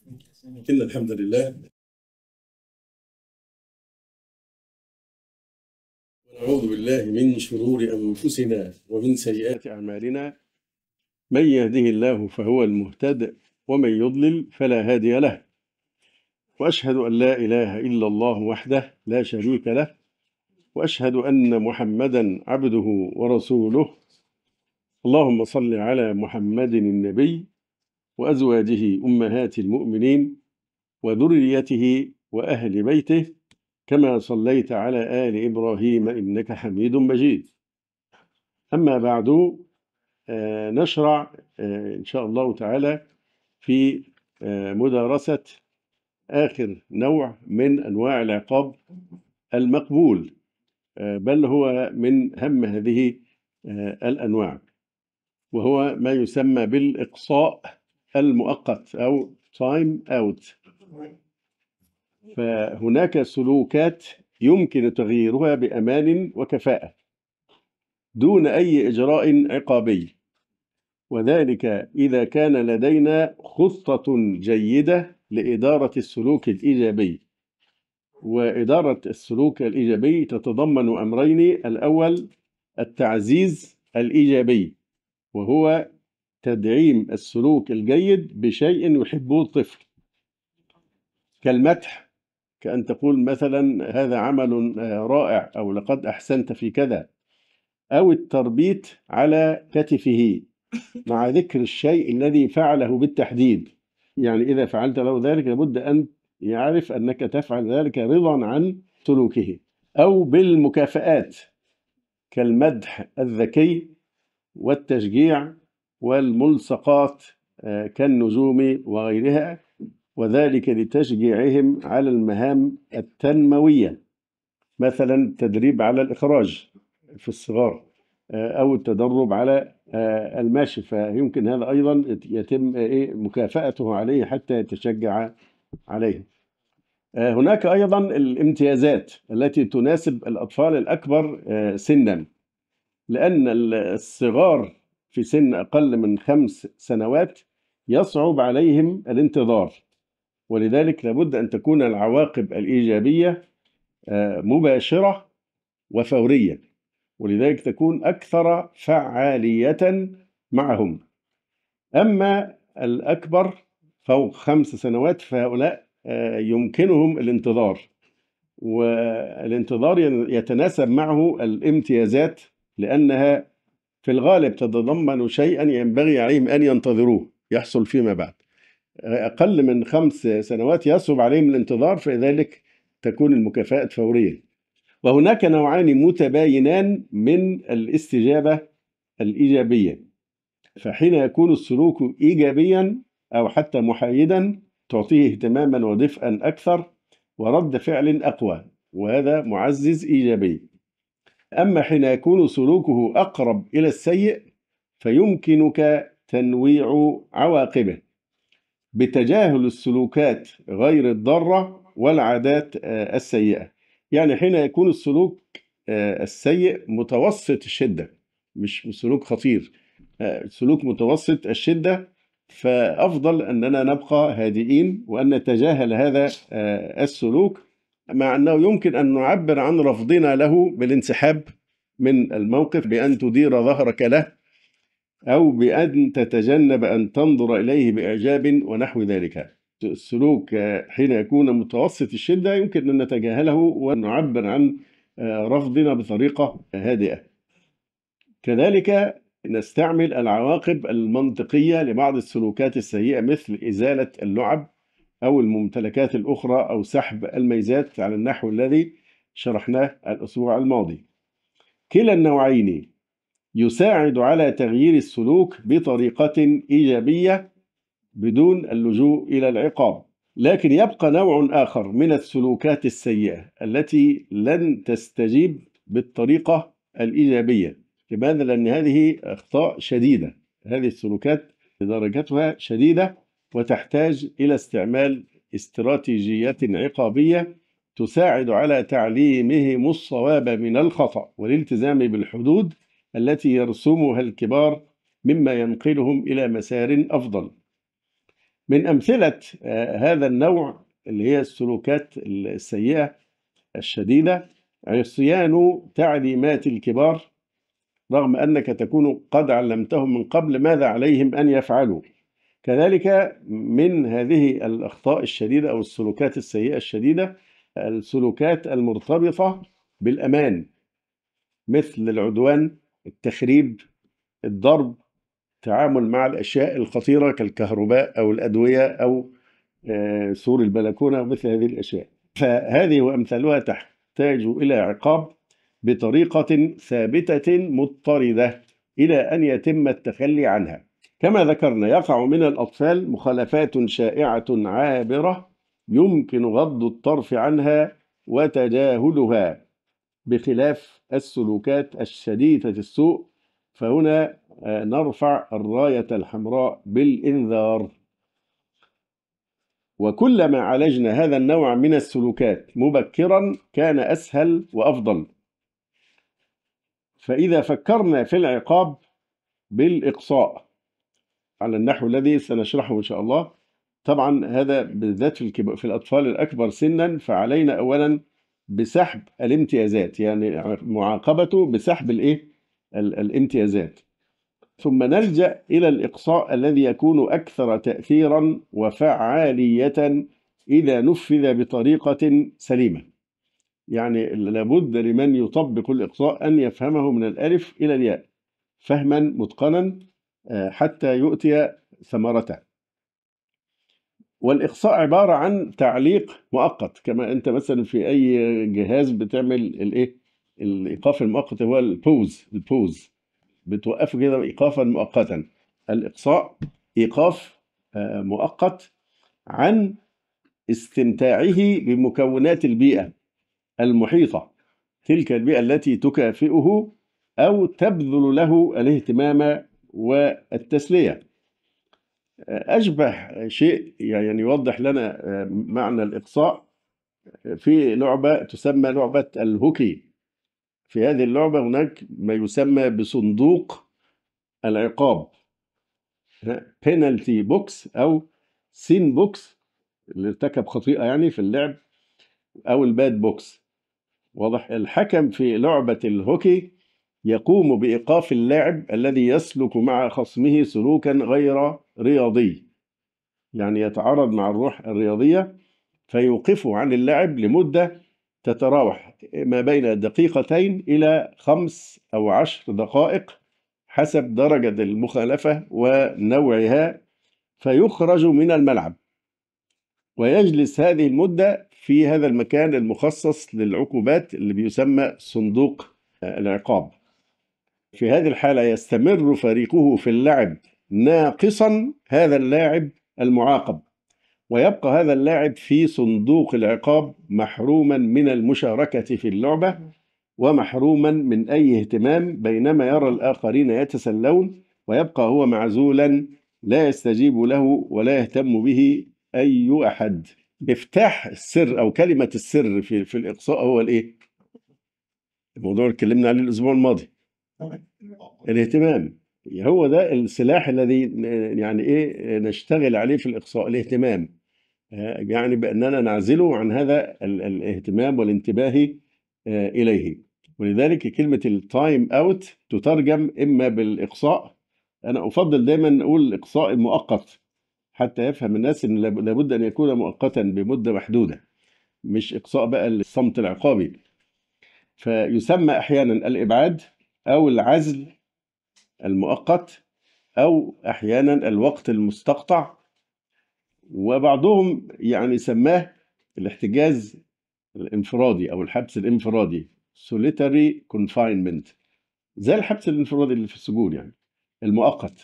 إن الحمد لله ونعوذ بالله من شرور أنفسنا ومن سيئات أعمالنا. من يهده الله فهو المهتد ومن يضلل فلا هادي له، وأشهد أن لا إله إلا الله وحده لا شريك له، وأشهد أن محمدا عبده ورسوله. اللهم صل على محمد النبي وأزواجه أمهات المؤمنين وذريته وأهل بيته كما صليت على آل إبراهيم إنك حميد مجيد. أما بعد، نشرع إن شاء الله تعالى في مدارسة آخر نوع من أنواع العقاب المقبول، بل هو من أهم هذه الأنواع، وهو ما يسمى بالإقصاء المؤقت أو تايم أوت. فهناك سلوكات يمكن تغييرها بأمان وكفاءة دون أي إجراء عقابي، وذلك إذا كان لدينا خطة جيدة لإدارة السلوك الإيجابي. وإدارة السلوك الإيجابي تتضمن أمرين: الأول التعزيز الإيجابي، وهو تدعيم السلوك الجيد بشيء يحبه الطفل، كالمدح، كأن تقول مثلا هذا عمل رائع، أو لقد أحسنت في كذا، أو التربيت على كتفه مع ذكر الشيء الذي فعله بالتحديد. يعني إذا فعلت له ذلك لابد أن يعرف أنك تفعل ذلك رضا عن سلوكه. أو بالمكافآت كالمدح الذكي والتشجيع والملصقات كالنجوم وغيرها، وذلك لتشجيعهم على المهام التنموية، مثلا التدريب على الإخراج في الصغار، أو التدرب على المشي، فيمكن هذا أيضا يتم مكافأته عليه حتى يتشجع عليه. هناك أيضا الامتيازات التي تناسب الأطفال الأكبر سنا، لأن الصغار في سن أقل من 5 سنوات يصعب عليهم الانتظار، ولذلك لابد أن تكون العواقب الإيجابية مباشرة وفورية، ولذلك تكون أكثر فعالية معهم. أما الأكبر فوق 5 سنوات فهؤلاء يمكنهم الانتظار، والانتظار يتناسب معه الامتيازات، لأنها في الغالب تتضمن شيئا ينبغي عليهم أن ينتظروه يحصل فيما بعد. أقل من 5 سنوات يصعب عليهم الانتظار، فلذلك تكون المكافآت فورية. وهناك نوعان متباينان من الاستجابة الإيجابية، فحين يكون السلوك إيجابيا أو حتى محايدا تعطيه اهتماما ودفئا أكثر ورد فعل أقوى، وهذا معزز إيجابي. أما حين يكون سلوكه أقرب إلى السيء فيمكنك تنويع عواقبه بتجاهل السلوكات غير الضارة والعادات السيئة. يعني حين يكون السلوك السيء متوسط الشدة، مش سلوك خطير، سلوك متوسط الشدة، فأفضل أننا نبقى هادئين وأن نتجاهل هذا السلوك، مع أنه يمكن أن نعبر عن رفضنا له بالانسحاب من الموقف، بأن تدير ظهرك له، أو بأن تتجنب أن تنظر إليه بإعجاب ونحو ذلك. السلوك حين يكون متوسط الشدة يمكن أن نتجاهله ونعبر عن رفضنا بطريقة هادئة. كذلك نستعمل العواقب المنطقية لبعض السلوكات السيئة، مثل إزالة اللعب أو الممتلكات الأخرى أو سحب الميزات على النحو الذي شرحناه الأسبوع الماضي. كلا النوعين يساعد على تغيير السلوك بطريقة إيجابية بدون اللجوء إلى العقاب. لكن يبقى نوع آخر من السلوكات السيئة التي لن تستجيب بالطريقة الإيجابية. لماذا؟ لأن هذه أخطاء شديدة، هذه السلوكات درجتها شديدة وتحتاج إلى استعمال استراتيجيات عقابية تساعد على تعليمهم الصواب من الخطأ والالتزام بالحدود التي يرسمها الكبار، مما ينقلهم إلى مسار أفضل. من أمثلة هذا النوع اللي هي السلوكات السيئة الشديدة: عصيان تعليمات الكبار رغم أنك تكون قد علمتهم من قبل ماذا عليهم أن يفعلوا. كذلك من هذه الأخطاء الشديدة أو السلوكات السيئة الشديدة السلوكات المرتبطة بالأمان، مثل العدوان، التخريب، الضرب، التعامل مع الأشياء الخطيرة كالكهرباء أو الأدوية أو سور البلكونة ومثل هذه الأشياء. فهذه وأمثالها تحتاج إلى عقاب بطريقة ثابتة مضطردة إلى أن يتم التخلي عنها. كما ذكرنا، يقع من الأطفال مخالفات شائعة عابرة يمكن غض الطرف عنها وتجاهلها، بخلاف السلوكات الشديدة السوء، فهنا نرفع الراية الحمراء بالإنذار. وكلما عالجنا هذا النوع من السلوكات مبكرا كان أسهل وأفضل. فإذا فكرنا في العقاب بالإقصاء على النحو الذي سنشرحه إن شاء الله، طبعا هذا بالذات في الأطفال الأكبر سنا، فعلينا أولا بسحب الامتيازات، يعني معاقبته بسحب الامتيازات، ثم نلجأ إلى الإقصاء الذي يكون أكثر تأثيرا وفعالية إذا نفذ بطريقة سليمة. يعني لابد لمن يطبق الإقصاء أن يفهمه من الألف إلى الياء فهما متقنا حتى يؤتي ثمرته. والإقصاء عبارة عن تعليق مؤقت، كما أنت مثلا في أي جهاز بتعمل الإيقاف المؤقت، هو البوز بتوقفه كده إيقافا مؤقتا. الإقصاء إيقاف مؤقت عن استمتاعه بمكونات البيئة المحيطة، تلك البيئة التي تكافئه أو تبذل له الاهتمام والتسلية. أشبه شيء يعني يوضح لنا معنى الإقصاء في لعبة تسمى لعبة الهوكي. في هذه اللعبة هناك ما يسمى بصندوق العقاب، بينالتي بوكس أو سين بوكس اللي ارتكب خطيئة يعني في اللعب، أو الباد بوكس. واضح؟ الحكم في لعبة الهوكي يقوم بإيقاف اللاعب الذي يسلك مع خصمه سلوكا غير رياضي، يعني يتعارض مع الروح الرياضية، فيوقفه عن اللعب لمدة تتراوح ما بين دقيقتين إلى 5 أو 10 دقائق حسب درجة المخالفة ونوعها، فيخرج من الملعب ويجلس هذه المدة في هذا المكان المخصص للعقوبات اللي بيسمى صندوق العقاب. في هذه الحالة يستمر فريقه في اللعب ناقصا هذا اللاعب المعاقب، ويبقى هذا اللاعب في صندوق العقاب محروما من المشاركة في اللعبة ومحروما من أي اهتمام، بينما يرى الآخرين يتسلون ويبقى هو معزولا لا يستجيب له ولا يهتم به أي أحد. مفتاح السر أو كلمة السر في الإقصاء هو الموضوع اللي اتكلمنا عليه الأسبوع الماضي، الاهتمام. هو ده السلاح الذي يعني نشتغل عليه في الإقصاء، الاهتمام، يعني بأننا نعزله عن هذا الاهتمام والانتباه إليه. ولذلك كلمة التايم أوت تترجم إما بالإقصاء، أنا أفضل دايما أقول الإقصاء المؤقت حتى يفهم الناس أن لابد أن يكون مؤقتا بمدة محدودة، مش إقصاء بقى الصمت العقابي. فيسمى أحيانا الإبعاد أو العزل المؤقت أو أحيانا الوقت المستقطع، وبعضهم يعني سماه الاحتجاز الانفرادي أو الحبس الانفرادي solitary confinement، زي الحبس الانفرادي اللي في السجون يعني المؤقت،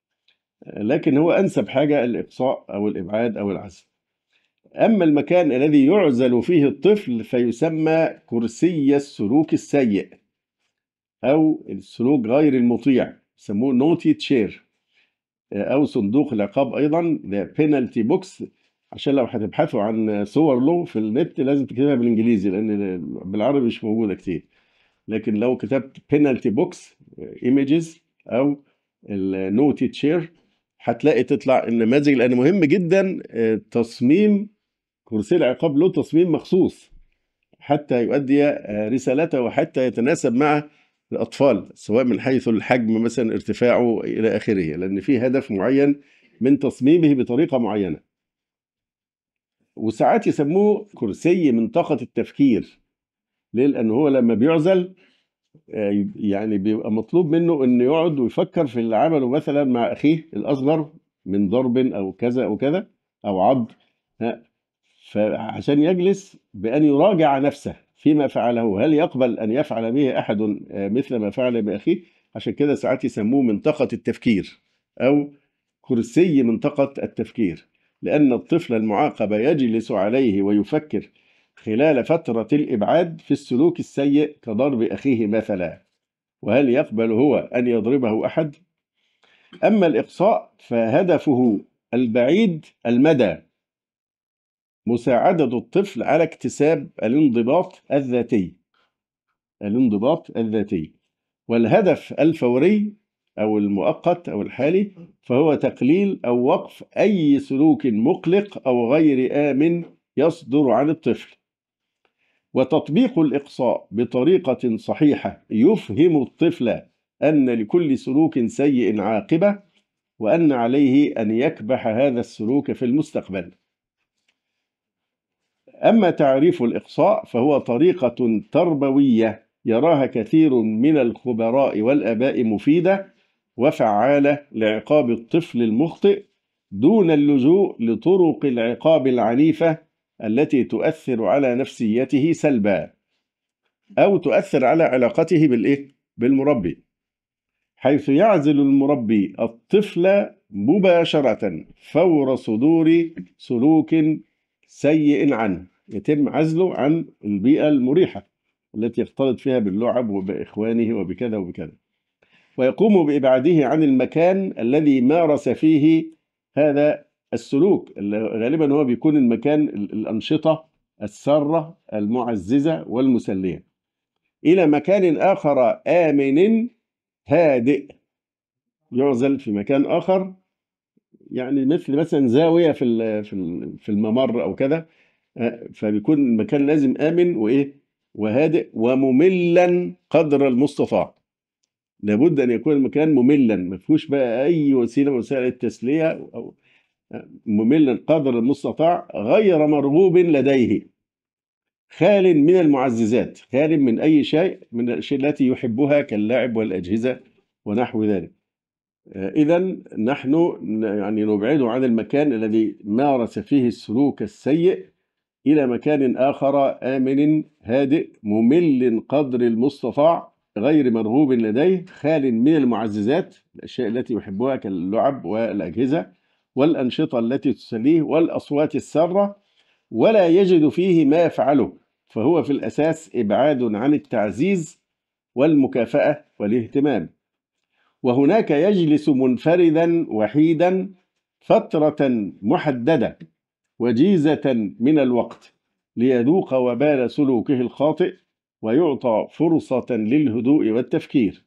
لكن هو أنسب حاجة الإقصاء أو الإبعاد أو العزل. أما المكان الذي يعزل فيه الطفل فيسمى كرسي السلوك السيء أو السلوك غير المطيع، يسموه نوتي تشير، أو صندوق العقاب أيضا the penalty box. عشان لو هتبحثوا عن صور له في النت لازم تكتبها بالإنجليزي لأن بالعربي مش موجودة كتير، لكن لو كتبت penalty box images أو النوتي تشير هتلاقي تطلع النماذج، لأن مهم جدا تصميم كرسي العقاب، له تصميم مخصوص حتى يؤدي رسالته وحتى يتناسب مع الأطفال، سواء من حيث الحجم مثلا، ارتفاعه إلى آخره، لأن في هدف معين من تصميمه بطريقة معينة. وساعات يسموه كرسي منطقة التفكير. ليه؟ لأن هو لما بيعزل يعني بيبقى مطلوب منه انه يقعد ويفكر في اللي عمله مثلا مع اخيه الاصغر من ضرب او كذا او كذا او عض. ها، فعشان يجلس بان يراجع نفسه فيما فعله، هل يقبل ان يفعل به احد مثل ما فعل باخيه؟ عشان كده ساعات يسموه منطقة التفكير او كرسي منطقة التفكير، لان الطفل المعاقب يجلس عليه ويفكر خلال فترة الإبعاد في السلوك السيء كضرب أخيه مثلا، وهل يقبل هو أن يضربه أحد؟ أما الإقصاء فهدفه البعيد المدى مساعدة الطفل على اكتساب الانضباط الذاتي، والهدف الفوري أو المؤقت أو الحالي فهو تقليل أو وقف أي سلوك مقلق أو غير آمن يصدر عن الطفل. وتطبيق الإقصاء بطريقة صحيحة يفهم الطفل أن لكل سلوك سيء عاقبة، وأن عليه أن يكبح هذا السلوك في المستقبل. أما تعريف الإقصاء فهو طريقة تربوية يراها كثير من الخبراء والآباء مفيدة وفعالة لعقاب الطفل المخطئ، دون اللجوء لطرق العقاب العنيفة التي تؤثر على نفسيته سلبا أو تؤثر على علاقته بالمربي، حيث يعزل المربي الطفل مباشرة فور صدور سلوك سيء عنه، يتم عزله عن البيئة المريحة التي يختلط فيها باللعب وبإخوانه وبكذا وبكذا، ويقوم بإبعاده عن المكان الذي مارس فيه هذا السلوك. غالبا هو بيكون المكان الأنشطة السارة المعززة والمسلية، إلى مكان آخر آمن هادئ، يعزل في مكان آخر، يعني مثلا زاوية في الممر أو كذا. فبيكون المكان لازم آمن وهادئ ومملا قدر المستطاع. لابد أن يكون المكان مملا، ما فيهوش بقى أي وسيلة من وسائل التسلية، أو مملا قدر المستطاع، غير مرغوب لديه، خال من المعززات، خال من أي شيء من الأشياء التي يحبها كاللعب والأجهزة ونحو ذلك. إذا نحن يعني نبعد عن المكان الذي مارس فيه السلوك السيء إلى مكان آخر آمن هادئ ممل قدر المستطاع، غير مرغوب لديه، خال من المعززات، الأشياء التي يحبها كاللعب والأجهزة والأنشطة التي تسليه والأصوات السارة، ولا يجد فيه ما يفعله، فهو في الأساس إبعاد عن التعزيز والمكافأة والاهتمام. وهناك يجلس منفردا وحيدا فترة محددة وجيزة من الوقت ليذوق وبال سلوكه الخاطئ ويعطى فرصة للهدوء والتفكير،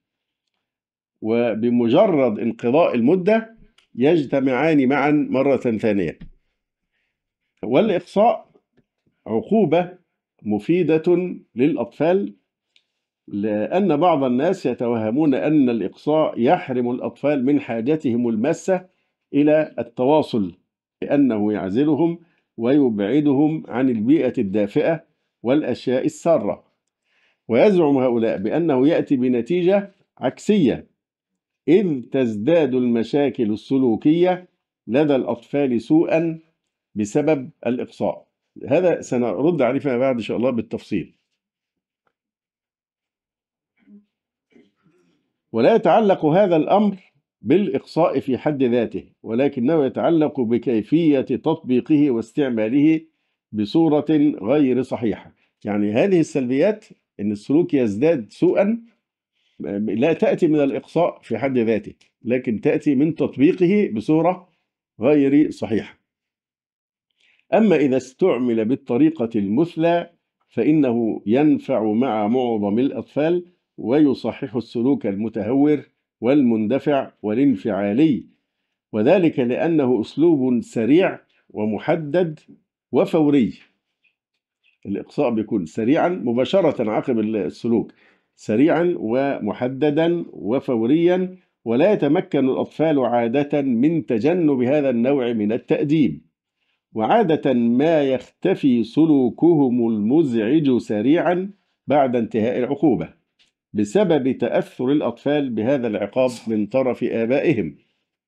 وبمجرد انقضاء المدة يجتمعان معا مرة ثانية. والإقصاء عقوبة مفيدة للأطفال، لأن بعض الناس يتوهمون أن الإقصاء يحرم الأطفال من حاجتهم الماسة إلى التواصل، لأنه يعزلهم ويبعدهم عن البيئة الدافئة والأشياء السارة. ويزعم هؤلاء بأنه يأتي بنتيجة عكسية، إذ تزداد المشاكل السلوكية لدى الأطفال سوءا بسبب الإقصاء. هذا سنرد عليه فيما بعد إن شاء الله بالتفصيل. ولا يتعلق هذا الأمر بالإقصاء في حد ذاته، ولكنه يتعلق بكيفية تطبيقه واستعماله بصورة غير صحيحة. يعني هذه السلبيات، إن السلوك يزداد سوءا، لا تأتي من الإقصاء في حد ذاته، لكن تأتي من تطبيقه بصورة غير صحيحة. أما إذا استعمل بالطريقة المثلى فإنه ينفع مع معظم الأطفال ويصحح السلوك المتهور والمندفع والانفعالي، وذلك لأنه أسلوب سريع ومحدد وفوري. الإقصاء بيكون سريعا مباشرة عقب السلوك، سريعا ومحددا وفوريا، ولا يتمكن الأطفال عادة من تجنب هذا النوع من التأديب، وعادة ما يختفي سلوكهم المزعج سريعا بعد انتهاء العقوبة بسبب تأثر الأطفال بهذا العقاب من طرف آبائهم.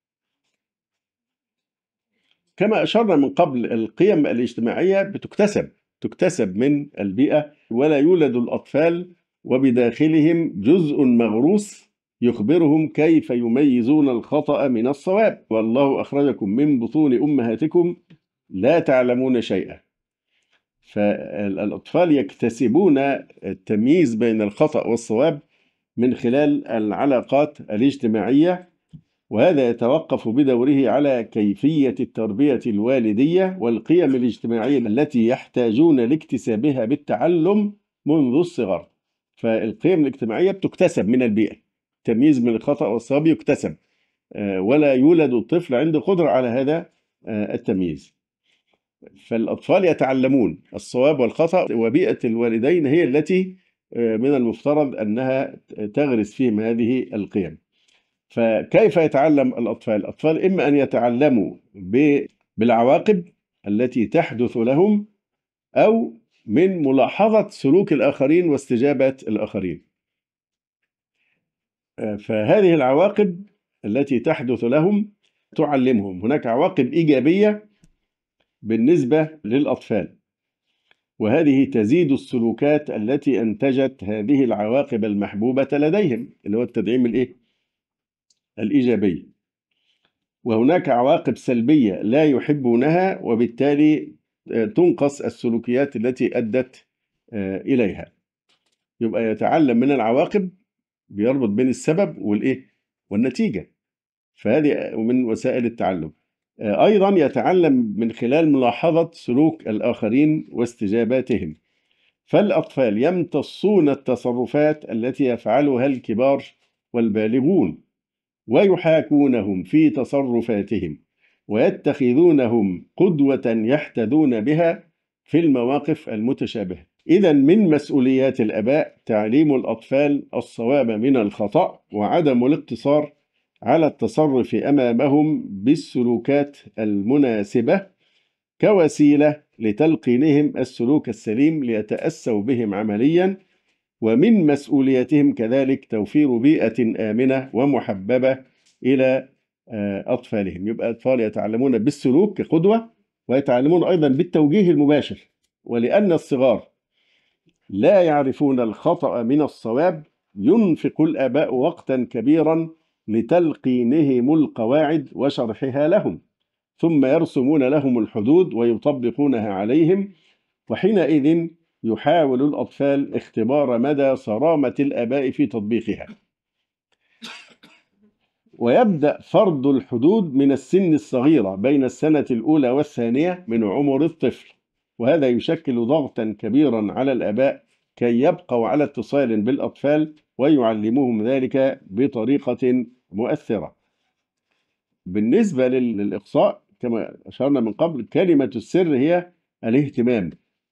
كما أشرنا من قبل، القيم الاجتماعية تكتسب من البيئة، ولا يولد الأطفال وبداخلهم جزء مغروس يخبرهم كيف يميزون الخطأ من الصواب. والله أخرجكم من بطون أمهاتكم لا تعلمون شيئا. فالأطفال يكتسبون التمييز بين الخطأ والصواب من خلال العلاقات الاجتماعية، وهذا يتوقف بدوره على كيفية التربية الوالدية والقيم الاجتماعية التي يحتاجون لاكتسابها بالتعلم منذ الصغر. فالقيم الاجتماعية بتكتسب من البيئة، التمييز من الخطأ والصواب يكتسب، ولا يولد الطفل عنده قدرة على هذا التمييز. فالأطفال يتعلمون الصواب والخطأ، وبيئة الوالدين هي التي من المفترض أنها تغرس فيهم هذه القيم. فكيف يتعلم الأطفال؟ الأطفال إما أن يتعلموا بالعواقب التي تحدث لهم، أو من ملاحظة سلوك الآخرين واستجابة الآخرين. فهذه العواقب التي تحدث لهم تعلمهم. هناك عواقب إيجابية بالنسبة للأطفال، وهذه تزيد السلوكات التي أنتجت هذه العواقب المحبوبة لديهم، اللي هو التدعيم الإيجابي. وهناك عواقب سلبية لا يحبونها، وبالتالي تنقص السلوكيات التي أدت إليها. يبقى يتعلم من العواقب، بيربط بين السبب والنتيجة، فهذه من وسائل التعلم. أيضا يتعلم من خلال ملاحظة سلوك الآخرين واستجاباتهم. فالأطفال يمتصون التصرفات التي يفعلها الكبار والبالغون، ويحاكونهم في تصرفاتهم، ويتخذونهم قدوة يحتذون بها في المواقف المتشابهة. إذن من مسؤوليات الآباء تعليم الأطفال الصواب من الخطأ، وعدم الاقتصار على التصرف أمامهم بالسلوكات المناسبة كوسيلة لتلقينهم السلوك السليم ليتأسوا بهم عمليا. ومن مسؤوليتهم كذلك توفير بيئة آمنة ومحببة إلى أطفالهم. يبقى الأطفال يتعلمون بالسلوك كقدوة، ويتعلمون أيضا بالتوجيه المباشر. ولأن الصغار لا يعرفون الخطأ من الصواب، ينفق الآباء وقتا كبيرا لتلقينهم القواعد وشرحها لهم، ثم يرسمون لهم الحدود ويطبقونها عليهم. وحينئذ يحاول الأطفال اختبار مدى صرامة الآباء في تطبيقها. ويبدأ فرض الحدود من السن الصغيرة بين السنة الأولى والثانية من عمر الطفل، وهذا يشكل ضغطا كبيرا على الآباء كي يبقوا على اتصال بالأطفال ويعلموهم ذلك بطريقة مؤثرة. بالنسبة للإقصاء كما أشرنا من قبل، كلمة السر هي الاهتمام.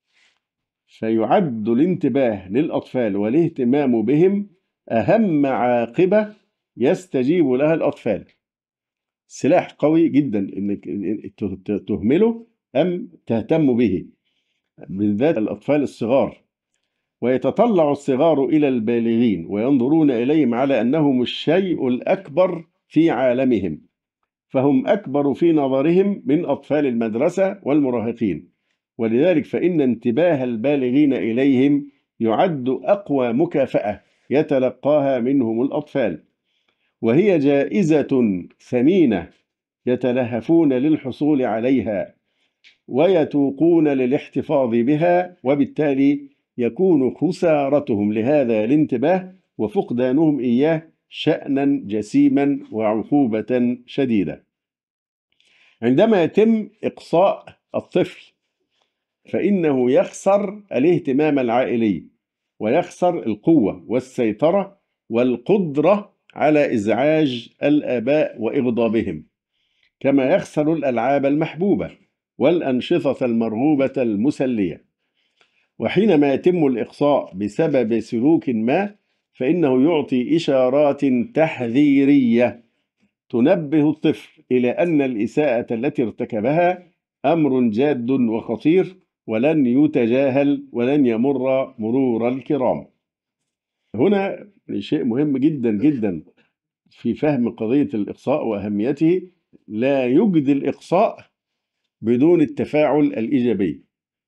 فيعد الانتباه للأطفال والاهتمام بهم أهم عاقبة يستجيب لها الأطفال. سلاح قوي جدا إنك تهمله أم تهتم به، بالذات الأطفال الصغار. ويتطلع الصغار إلى البالغين وينظرون إليهم على أنهم الشيء الأكبر في عالمهم، فهم أكبر في نظرهم من أطفال المدرسة والمراهقين. ولذلك فإن انتباه البالغين إليهم يعد أقوى مكافأة يتلقاها منهم الأطفال، وهي جائزة ثمينة يتلهفون للحصول عليها ويتوقون للاحتفاظ بها، وبالتالي يكون خسارتهم لهذا الانتباه وفقدانهم إياه شأنا جسيما وعقوبة شديدة. عندما يتم إقصاء الطفل فإنه يخسر الاهتمام العائلي، ويخسر القوة والسيطرة والقدرة على إزعاج الآباء وإغضابهم. كما يخسر الألعاب المحبوبة والأنشطة المرغوبة المسلية. وحينما يتم الإقصاء بسبب سلوك ما، فإنه يعطي إشارات تحذيرية تنبه الطفل إلى أن الإساءة التي ارتكبها أمر جاد وخطير، ولن يتجاهل ولن يمر مرور الكرام. هنا شيء مهم جدا جدا في فهم قضية الإقصاء وأهميته: لا يجدي الإقصاء بدون التفاعل الإيجابي.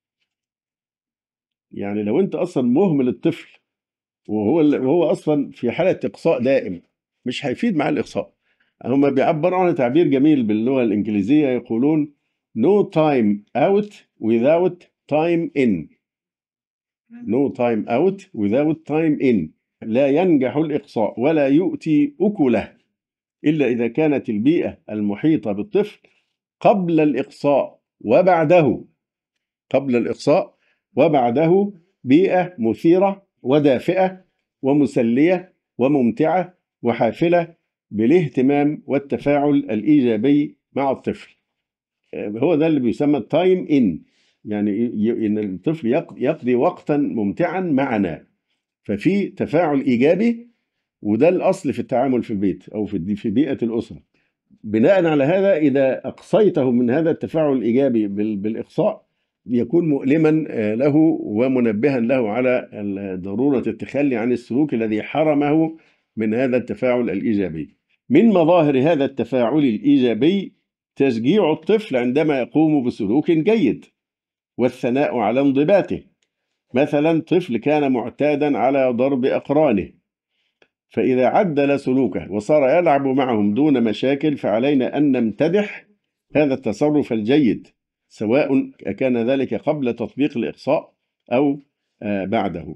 يعني لو أنت أصلا مهمل الطفل وهو أصلا في حالة إقصاء دائم، مش هيفيد مع الإقصاء. هم بيعبروا عن تعبير جميل باللغة الإنجليزية، يقولون no time out without time in. no time out without time in. لا ينجح الإقصاء ولا يؤتي أكله إلا إذا كانت البيئة المحيطة بالطفل قبل الإقصاء وبعده، قبل الإقصاء وبعده، بيئة مثيرة ودافئة ومسلية وممتعة وحافلة بالاهتمام والتفاعل الإيجابي مع الطفل. هو ده اللي بيسمى التايم إن، يعني إن الطفل يقضي وقتا ممتعا معنا، ففي تفاعل إيجابي. وده الأصل في التعامل في البيت أو في بيئة الأسرة. بناء على هذا، إذا أقصيته من هذا التفاعل الإيجابي بالإقصاء، يكون مؤلما له ومنبها له على ضرورة التخلي عن السلوك الذي حرمه من هذا التفاعل الإيجابي. من مظاهر هذا التفاعل الإيجابي تشجيع الطفل عندما يقوم بسلوك جيد والثناء على انضباطه. مثلا طفل كان معتادا على ضرب أقرانه، فإذا عدل سلوكه وصار يلعب معهم دون مشاكل، فعلينا أن نمتدح هذا التصرف الجيد، سواء كان ذلك قبل تطبيق الإقصاء أو بعده.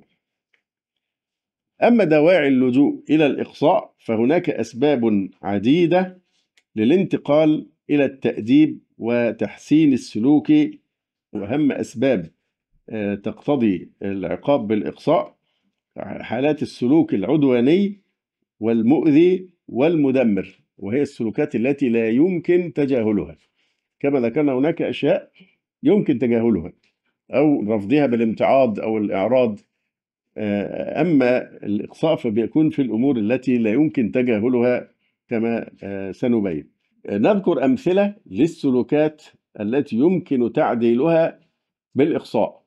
أما دواعي اللجوء إلى الإقصاء، فهناك أسباب عديدة للانتقال إلى التأديب وتحسين السلوك. وأهم أسباب تقتضي العقاب بالإقصاء: حالات السلوك العدواني والمؤذي والمدمر، وهي السلوكات التي لا يمكن تجاهلها. كما ذكرنا هناك أشياء يمكن تجاهلها أو رفضها بالامتعاض أو الإعراض، أما الإقصاء فبيكون في الأمور التي لا يمكن تجاهلها كما سنبين. نذكر أمثلة للسلوكات التي يمكن تعديلها بالإقصاء.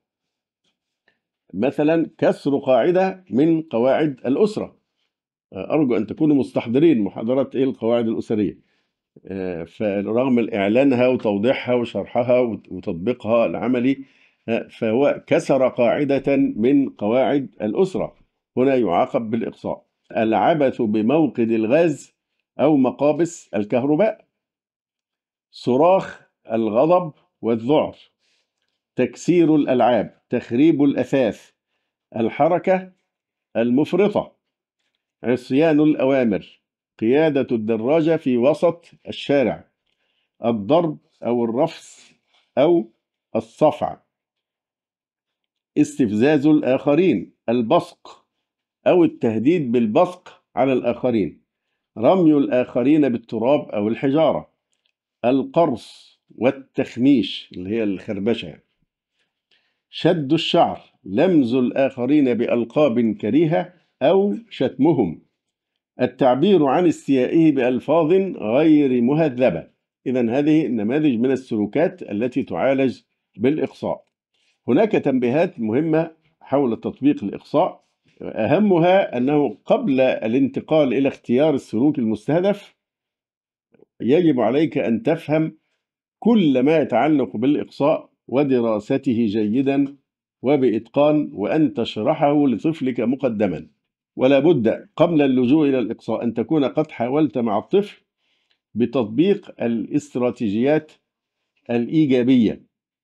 مثلا كسر قاعدة من قواعد الأسرة. أرجو أن تكونوا مستحضرين محاضرة القواعد الأسرية، فرغم إعلانها وتوضيحها وشرحها وتطبيقها العملي، فهو كسر قاعدة من قواعد الأسرة، هنا يعاقب بالإقصاء. العبث بموقد الغاز أو مقابس الكهرباء، صراخ الغضب والذعر، تكسير الألعاب، تخريب الأثاث، الحركة المفرطة، عصيان الأوامر، قيادة الدراجة في وسط الشارع، الضرب أو الرفس أو الصفع، استفزاز الآخرين، البصق أو التهديد بالبصق على الآخرين، رمي الآخرين بالتراب أو الحجارة، القرص والتخميش اللي هي الخربشة، شد الشعر، لمز الآخرين بألقاب كريهة أو شتمهم، التعبير عن استيائه بألفاظ غير مهذبة. إذن هذه نماذج من السلوكات التي تعالج بالإقصاء. هناك تنبيهات مهمة حول تطبيق الإقصاء، أهمها أنه قبل الانتقال إلى اختيار السلوك المستهدف، يجب عليك أن تفهم كل ما يتعلق بالإقصاء ودراسته جيدا وبإتقان، وأن تشرحه لطفلك مقدما. ولا بد قبل اللجوء إلى الإقصاء أن تكون قد حاولت مع الطفل بتطبيق الاستراتيجيات الإيجابية.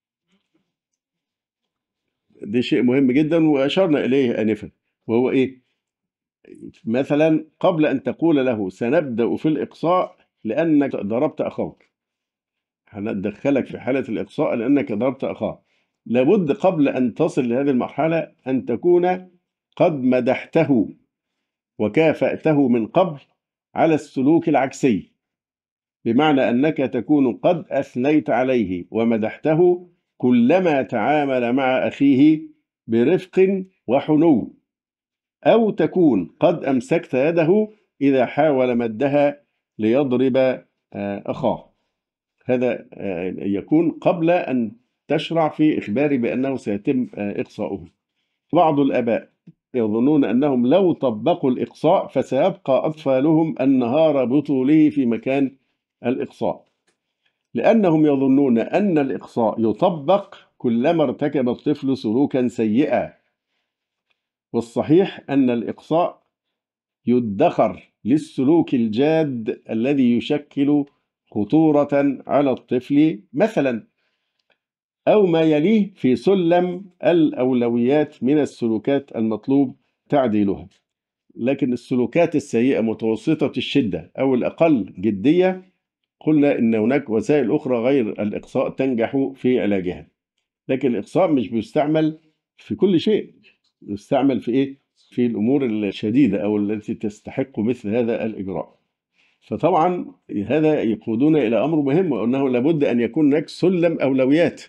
ده شيء مهم جدا وأشرنا إليه آنفا، وهو إيه؟ مثلا قبل أن تقول له سنبدأ في الإقصاء لأنك ضربت أخاك، هندخلك في حالة الإقصاء لأنك ضربت أخاك، لابد قبل أن تصل لهذه المرحلة أن تكون قد مدحته وكافأته من قبل على السلوك العكسي. بمعنى أنك تكون قد أثنيت عليه ومدحته كلما تعامل مع أخيه برفق وحنو، أو تكون قد أمسكت يده إذا حاول مدها ليضرب أخاه. هذا يكون قبل أن تشرع في إخباره بأنه سيتم إقصاؤه. بعض الآباء يظنون أنهم لو طبقوا الإقصاء فسيبقى أطفالهم النهار بطوله في مكان الإقصاء، لأنهم يظنون أن الإقصاء يطبق كلما ارتكب الطفل سلوكا سيئا، والصحيح أن الإقصاء يدخر للسلوك الجاد الذي يشكل خطورة على الطفل مثلا، أو ما يليه في سلم الأولويات من السلوكات المطلوب تعديلها. لكن السلوكات السيئة متوسطة الشدة أو الأقل جدية قلنا إن هناك وسائل أخرى غير الإقصاء تنجح في علاجها. لكن الإقصاء مش بيستعمل في كل شيء، يستعمل في إيه؟ في الأمور الشديدة أو التي تستحق مثل هذا الإجراء. فطبعا هذا يقودنا إلى أمر مهم، وأنه لابد أن يكون هناك سلم أولويات.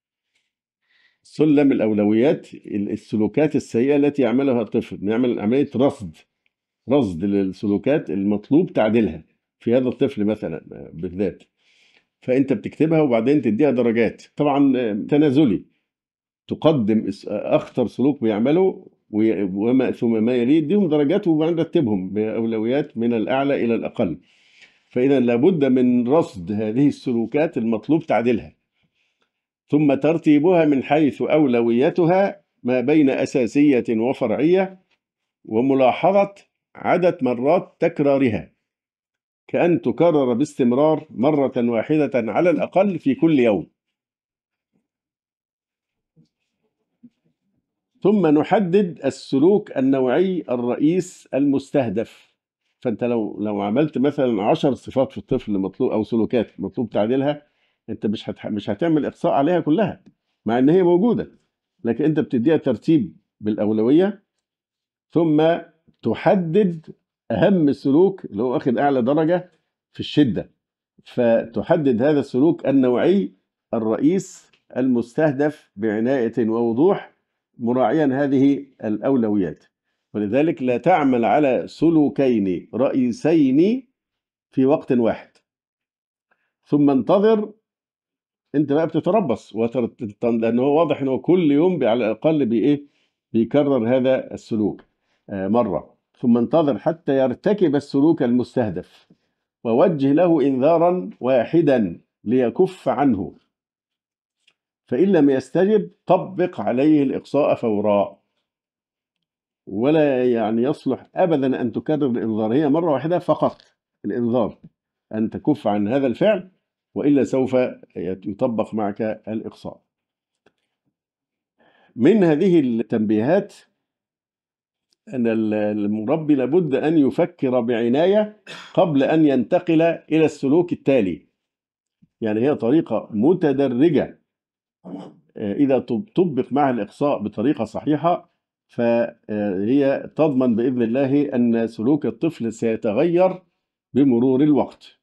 سلم الأولويات السلوكات السيئة التي يعملها الطفل، نعمل عملية رصد للسلوكات المطلوب تعديلها في هذا الطفل مثلا بالذات. فأنت بتكتبها وبعدين تديها درجات، طبعا تنازلي، تقدم أخطر سلوك بيعمله ثم ما يليه يديهم درجات وبعدين رتبهم بأولويات من الأعلى إلى الأقل. فإذا لابد من رصد هذه السلوكات المطلوب تعديلها، ثم ترتيبها من حيث أولويتها ما بين أساسية وفرعية، وملاحظة عدد مرات تكرارها، كأن تكرر باستمرار مرة واحدة على الأقل في كل يوم. ثم نحدد السلوك النوعي الرئيس المستهدف. فأنت لو عملت مثلا 10 صفات في الطفل مطلوب أو سلوكات مطلوب تعديلها، أنت مش هتعمل إقصاء عليها كلها مع إن هي موجودة، لكن أنت بتديها ترتيب بالأولوية، ثم تحدد أهم السلوك اللي هو أخذ أعلى درجة في الشدة، فتحدد هذا السلوك النوعي الرئيس المستهدف بعناية ووضوح مراعيا هذه الأولويات. ولذلك لا تعمل على سلوكين رئيسين في وقت واحد، ثم انتظر. انت بقى بتتربص لأنه واضح أنه كل يوم على الأقل بيكرر هذا السلوك مرة، ثم انتظر حتى يرتكب السلوك المستهدف ووجه له إنذارا واحدا ليكف عنه، فإن لم يستجب طبق عليه الإقصاء فورا. ولا يصلح أبدا أن تكرر الإنذار، هي مرة واحدة فقط الإنذار أن تكف عن هذا الفعل، وإلا سوف يطبق معك الإقصاء. من هذه التنبيهات أن المربي لابد أن يفكر بعناية قبل أن ينتقل إلى السلوك التالي. يعني هي طريقة متدرجة، إذا طبق معها الإقصاء بطريقة صحيحة فهي تضمن بإذن الله أن سلوك الطفل سيتغير بمرور الوقت.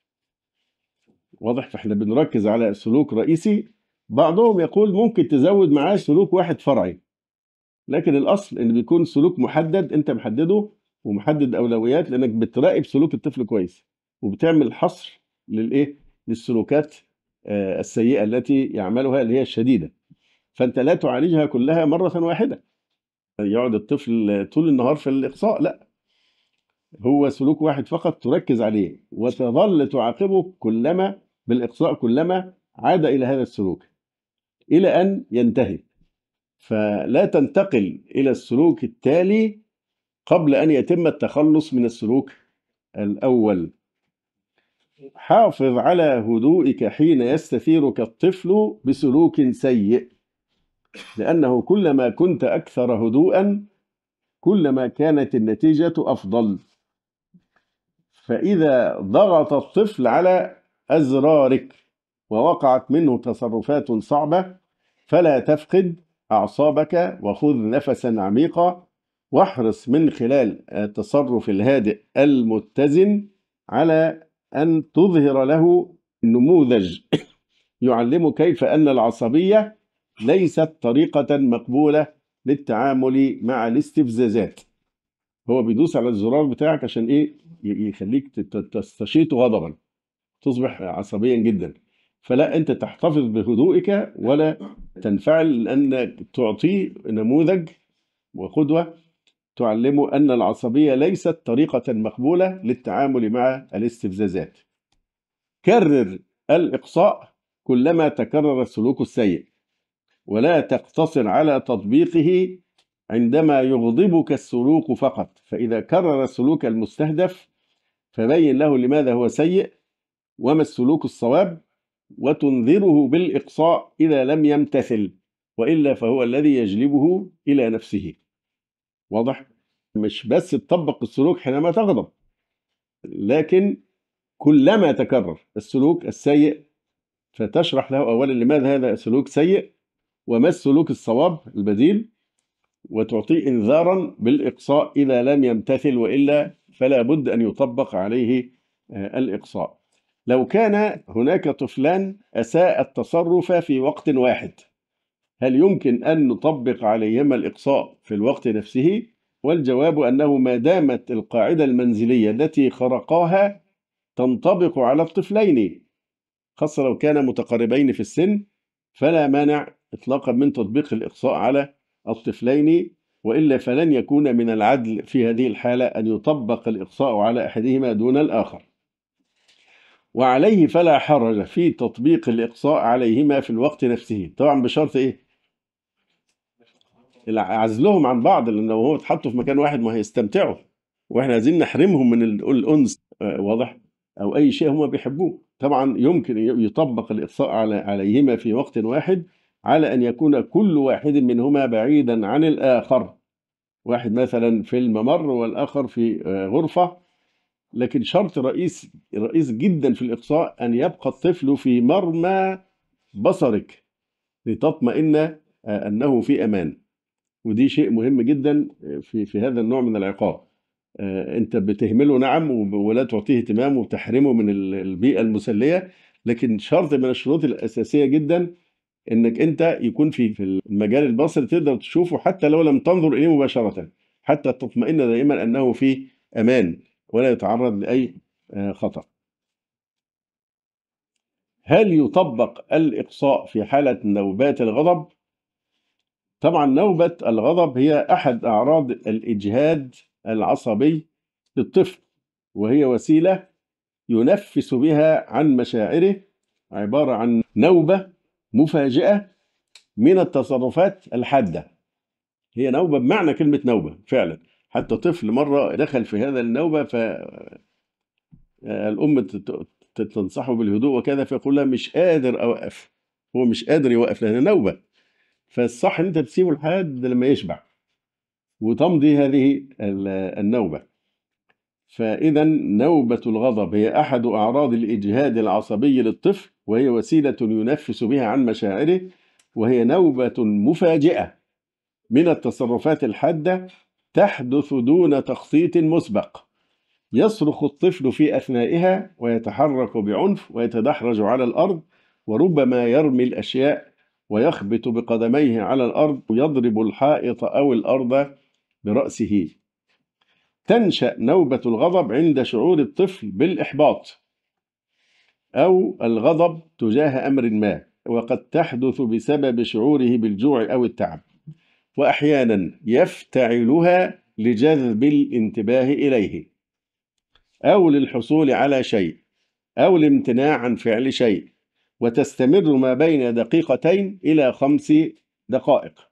واضح؟ فإحنا بنركز على سلوك رئيسي، بعضهم يقول ممكن تزود معاه سلوك واحد فرعي، لكن الأصل إن بيكون سلوك محدد، أنت محدده ومحدد أولويات، لأنك بتراقب سلوك الطفل كويس وبتعمل حصر للسلوكات السيئة التي يعملها اللي هي الشديدة. فأنت لا تعالجها كلها مرة واحدة، يقعد الطفل طول النهار في الإقصاء، لا، هو سلوك واحد فقط تركز عليه وتظل تعاقبه بالإقصاء كلما عاد إلى هذا السلوك إلى أن ينتهي. فلا تنتقل إلى السلوك التالي قبل أن يتم التخلص من السلوك الأول. حافظ على هدوئك حين يستثيرك الطفل بسلوك سيء، لأنه كلما كنت أكثر هدوءا كلما كانت النتيجة أفضل. فإذا ضغط الطفل على أزرارك ووقعت منه تصرفات صعبة فلا تفقد أعصابك، وخذ نفسا عميقا، واحرص من خلال التصرف الهادئ المتزن على أن تظهر له نموذج يعلمه كيف أن العصبية ليست طريقة مقبولة للتعامل مع الاستفزازات. هو بيدوس على الزرار بتاعك عشان إيه؟ يخليك تستشيط غضبا، تصبح عصبيا جدا. فلا، أنت تحتفظ بهدوئك ولا تنفعل، لأنك تعطيه نموذج وقدوة تعلمه أن العصبية ليست طريقة مقبولة للتعامل مع الاستفزازات. كرر الإقصاء كلما تكرر السلوك السيء، ولا تقتصر على تطبيقه عندما يغضبك السلوك فقط. فإذا كرر السلوك المستهدف فبين له لماذا هو سيء وما السلوك الصواب، وتنذره بالإقصاء إذا لم يمتثل، وإلا فهو الذي يجلبه إلى نفسه. واضح؟ مش بس تطبق السلوك حينما تغضب، لكن كلما تكرر السلوك السيء فتشرح له أولا لماذا هذا السلوك سيء وما السلوك الصواب البديل، وتعطيه إنذارا بالإقصاء إذا لم يمتثل، وإلا فلا بد أن يطبق عليه الإقصاء. لو كان هناك طفلان أساء التصرف في وقت واحد، هل يمكن أن نطبق عليهما الإقصاء في الوقت نفسه؟ والجواب أنه ما دامت القاعدة المنزلية التي خرقاها تنطبق على الطفلين، خاصة لو كانا متقاربين في السن، فلا مانع إطلاقا من تطبيق الإقصاء على الطفلين، وإلا فلن يكون من العدل في هذه الحالة أن يطبق الإقصاء على أحدهما دون الآخر. وعليه فلا حرج في تطبيق الإقصاء عليهما في الوقت نفسه، طبعا بشرط إيه؟ عزلهم عن بعض، لأنه هو اتحطوا في مكان واحد ما هيستمتعوا، وإحنا عايزين نحرمهم من الأنس. واضح؟ أو أي شيء هم بيحبوه. طبعا يمكن يطبق الإقصاء عليهما في وقت واحد على أن يكون كل واحد منهما بعيدا عن الآخر، واحد مثلا في الممر والآخر في غرفة، لكن شرط رئيس جدا في الإقصاء أن يبقى الطفل في مرمى بصرك لتطمئن أنه في أمان. ودي شيء مهم جدا في هذا النوع من العقاب. أنت بتهمله نعم، ولا تعطيه اهتمام وتحرمه من البيئة المسلية، لكن شرط من الشروط الأساسية جدا انك انت يكون في المجال البصري تقدر تشوفه حتى لو لم تنظر اليه مباشره، حتى تطمئن دائما انه في امان ولا يتعرض لاي خطر. هل يطبق الاقصاء في حاله نوبات الغضب؟ طبعا نوبه الغضب هي احد اعراض الاجهاد العصبي للطفل، وهي وسيله ينفس بها عن مشاعره، عباره عن نوبه مفاجئه من التصرفات الحادة. هي نوبة بمعنى كلمة نوبة فعلا. حتى طفل مرة دخل في هذا النوبة، فالأم تنصحه بالهدوء وكذا، فيقول لها مش قادر أوقف. هو مش قادر يوقف لأنها نوبة، فالصح إن أنت تسيبه لحد لما يشبع وتمضي هذه النوبة. فإذا نوبة الغضب هي أحد أعراض الإجهاد العصبي للطفل، وهي وسيلة ينفس بها عن مشاعره، وهي نوبة مفاجئة من التصرفات الحادة تحدث دون تخطيط مسبق. يصرخ الطفل في أثنائها ويتحرك بعنف ويتدحرج على الأرض، وربما يرمي الأشياء ويخبط بقدميه على الأرض ويضرب الحائط أو الأرض برأسه. تنشأ نوبة الغضب عند شعور الطفل بالإحباط أو الغضب تجاه أمر ما، وقد تحدث بسبب شعوره بالجوع أو التعب، وأحيانا يفتعلها لجذب الانتباه إليه أو للحصول على شيء أو الامتناع عن فعل شيء، وتستمر ما بين دقيقتين إلى 5 دقائق.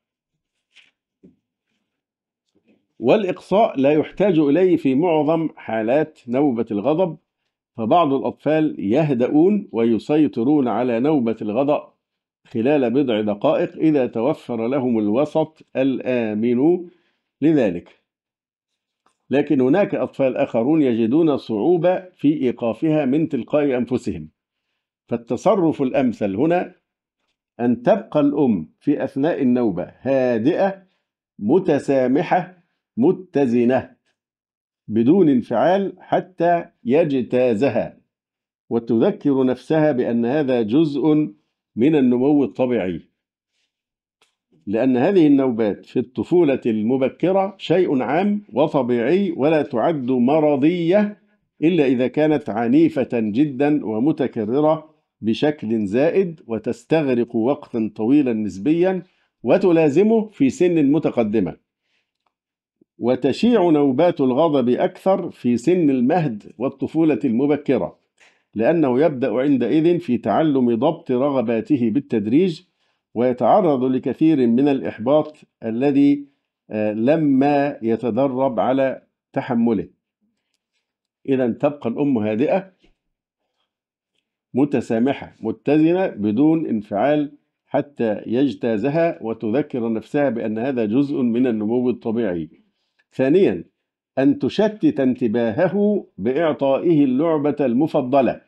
والإقصاء لا يحتاج إليه في معظم حالات نوبة الغضب، فبعض الأطفال يهدؤون ويسيطرون على نوبة الغضب خلال بضع دقائق إذا توفر لهم الوسط الآمن لذلك. لكن هناك أطفال آخرون يجدون صعوبة في إيقافها من تلقاء أنفسهم، فالتصرف الأمثل هنا أن تبقى الأم في أثناء النوبة هادئة متسامحة متزنة بدون انفعال حتى يجتازها، وتذكر نفسها بأن هذا جزء من النمو الطبيعي، لأن هذه النوبات في الطفولة المبكرة شيء عام وطبيعي، ولا تعد مرضية إلا إذا كانت عنيفة جدا ومتكررة بشكل زائد وتستغرق وقتا طويلا نسبيا وتلازمه في سن متقدمة. وتشيع نوبات الغضب أكثر في سن المهد والطفولة المبكرة، لأنه يبدأ عندئذ في تعلم ضبط رغباته بالتدريج، ويتعرض لكثير من الإحباط الذي لما يتدرب على تحمله. إذا تبقى الأم هادئة متسامحة متزنة بدون انفعال حتى يجتازها، وتذكر نفسها بأن هذا جزء من النمو الطبيعي. ثانيا، أن تشتت انتباهه بإعطائه اللعبة المفضلة،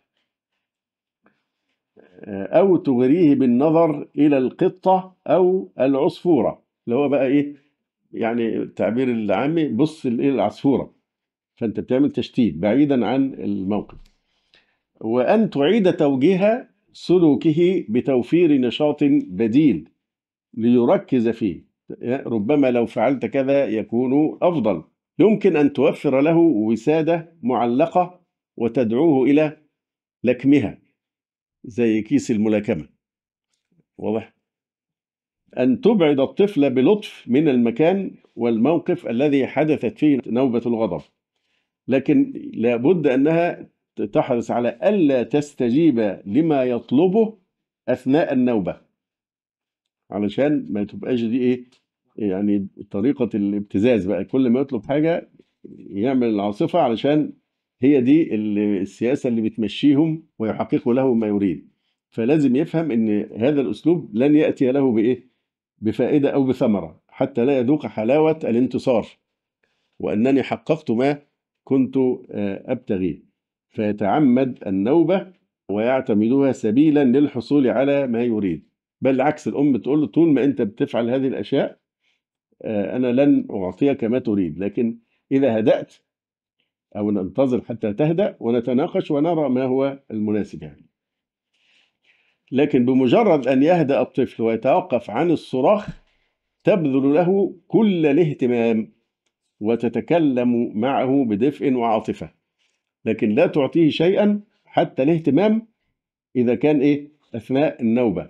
أو تغريه بالنظر إلى القطة أو العصفورة، اللي هو بقى إيه يعني التعبير العامي، بص إلى العصفورة، فأنت بتعمل تشتيت بعيدا عن الموقف. وأن تعيد توجيه سلوكه بتوفير نشاط بديل ليركز فيه، ربما لو فعلت كذا يكون أفضل. يمكن أن توفر له وسادة معلقة وتدعوه إلى لكمها زي كيس الملاكمة، واضح؟ أن تبعد الطفل بلطف من المكان والموقف الذي حدثت فيه نوبة الغضب، لكن لابد أنها تحرص على ألا تستجيب لما يطلبه أثناء النوبة، علشان ما تبقاش دي إيه يعني طريقة الابتزاز بقى، كل ما يطلب حاجة يعمل العاصفة، علشان هي دي السياسة اللي بتمشيهم ويحققوا له ما يريد. فلازم يفهم ان هذا الاسلوب لن يأتي له بايه بفائدة او بثمرة حتى لا يذوق حلاوة الانتصار، وانني حققت ما كنت ابتغيه، فيتعمد النوبة ويعتمدها سبيلا للحصول على ما يريد. بل العكس، الام تقول له طول ما انت بتفعل هذه الاشياء انا لن اعطيك ما تريد، لكن اذا هدأت أو ننتظر حتى تهدأ ونتناقش ونرى ما هو المناسب يعني. لكن بمجرد أن يهدأ الطفل ويتوقف عن الصراخ تبذل له كل الاهتمام وتتكلم معه بدفء وعاطفة، لكن لا تعطيه شيئا حتى الاهتمام إذا كان إيه أثناء النوبة.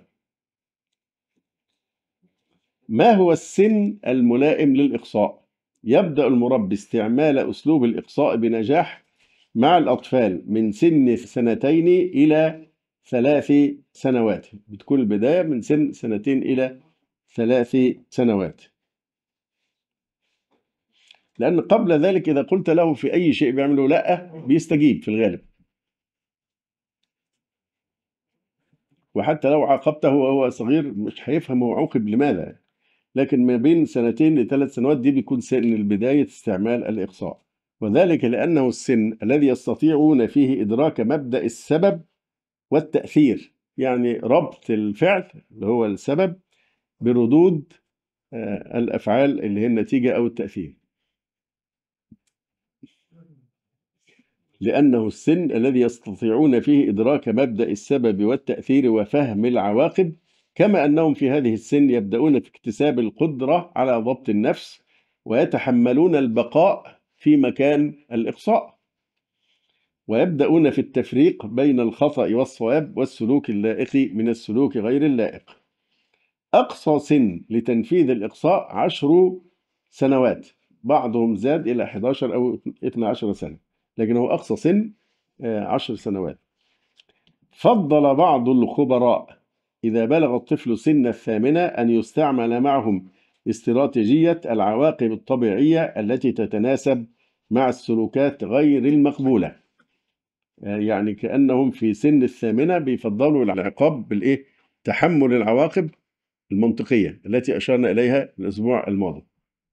ما هو السن الملائم للإقصاء؟ يبدأ المربي استعمال أسلوب الإقصاء بنجاح مع الأطفال من سن 2 إلى 3 سنوات، بتكون البداية من سن 2 إلى 3 سنوات، لأن قبل ذلك إذا قلت له في أي شيء بيعمله لأ بيستجيب في الغالب، وحتى لو عاقبته وهو صغير مش هيفهم هو عوقب لماذا. لكن ما بين 2 ل3 سنوات دي بيكون سن بداية استعمال الإقصاء، وذلك لأنه السن الذي يستطيعون فيه إدراك مبدأ السبب والتأثير، يعني ربط الفعل اللي هو السبب بردود الأفعال اللي هي النتيجة أو التأثير، لأنه السن الذي يستطيعون فيه إدراك مبدأ السبب والتأثير وفهم العواقب، كما أنهم في هذه السن يبدأون في اكتساب القدرة على ضبط النفس ويتحملون البقاء في مكان الإقصاء، ويبدأون في التفريق بين الخطأ والصواب والسلوك اللائق من السلوك غير اللائق. أقصى سن لتنفيذ الإقصاء 10 سنوات، بعضهم زاد إلى 11 أو 12 سنة، لكن هو أقصى سن 10 سنوات. فضل بعض الخبراء إذا بلغ الطفل سن 8 أن يستعمل معهم استراتيجية العواقب الطبيعية التي تتناسب مع السلوكات غير المقبولة، يعني كأنهم في سن 8 بيفضلوا العقاب بالإيه؟ تحمل العواقب المنطقية التي أشرنا إليها الأسبوع الماضي.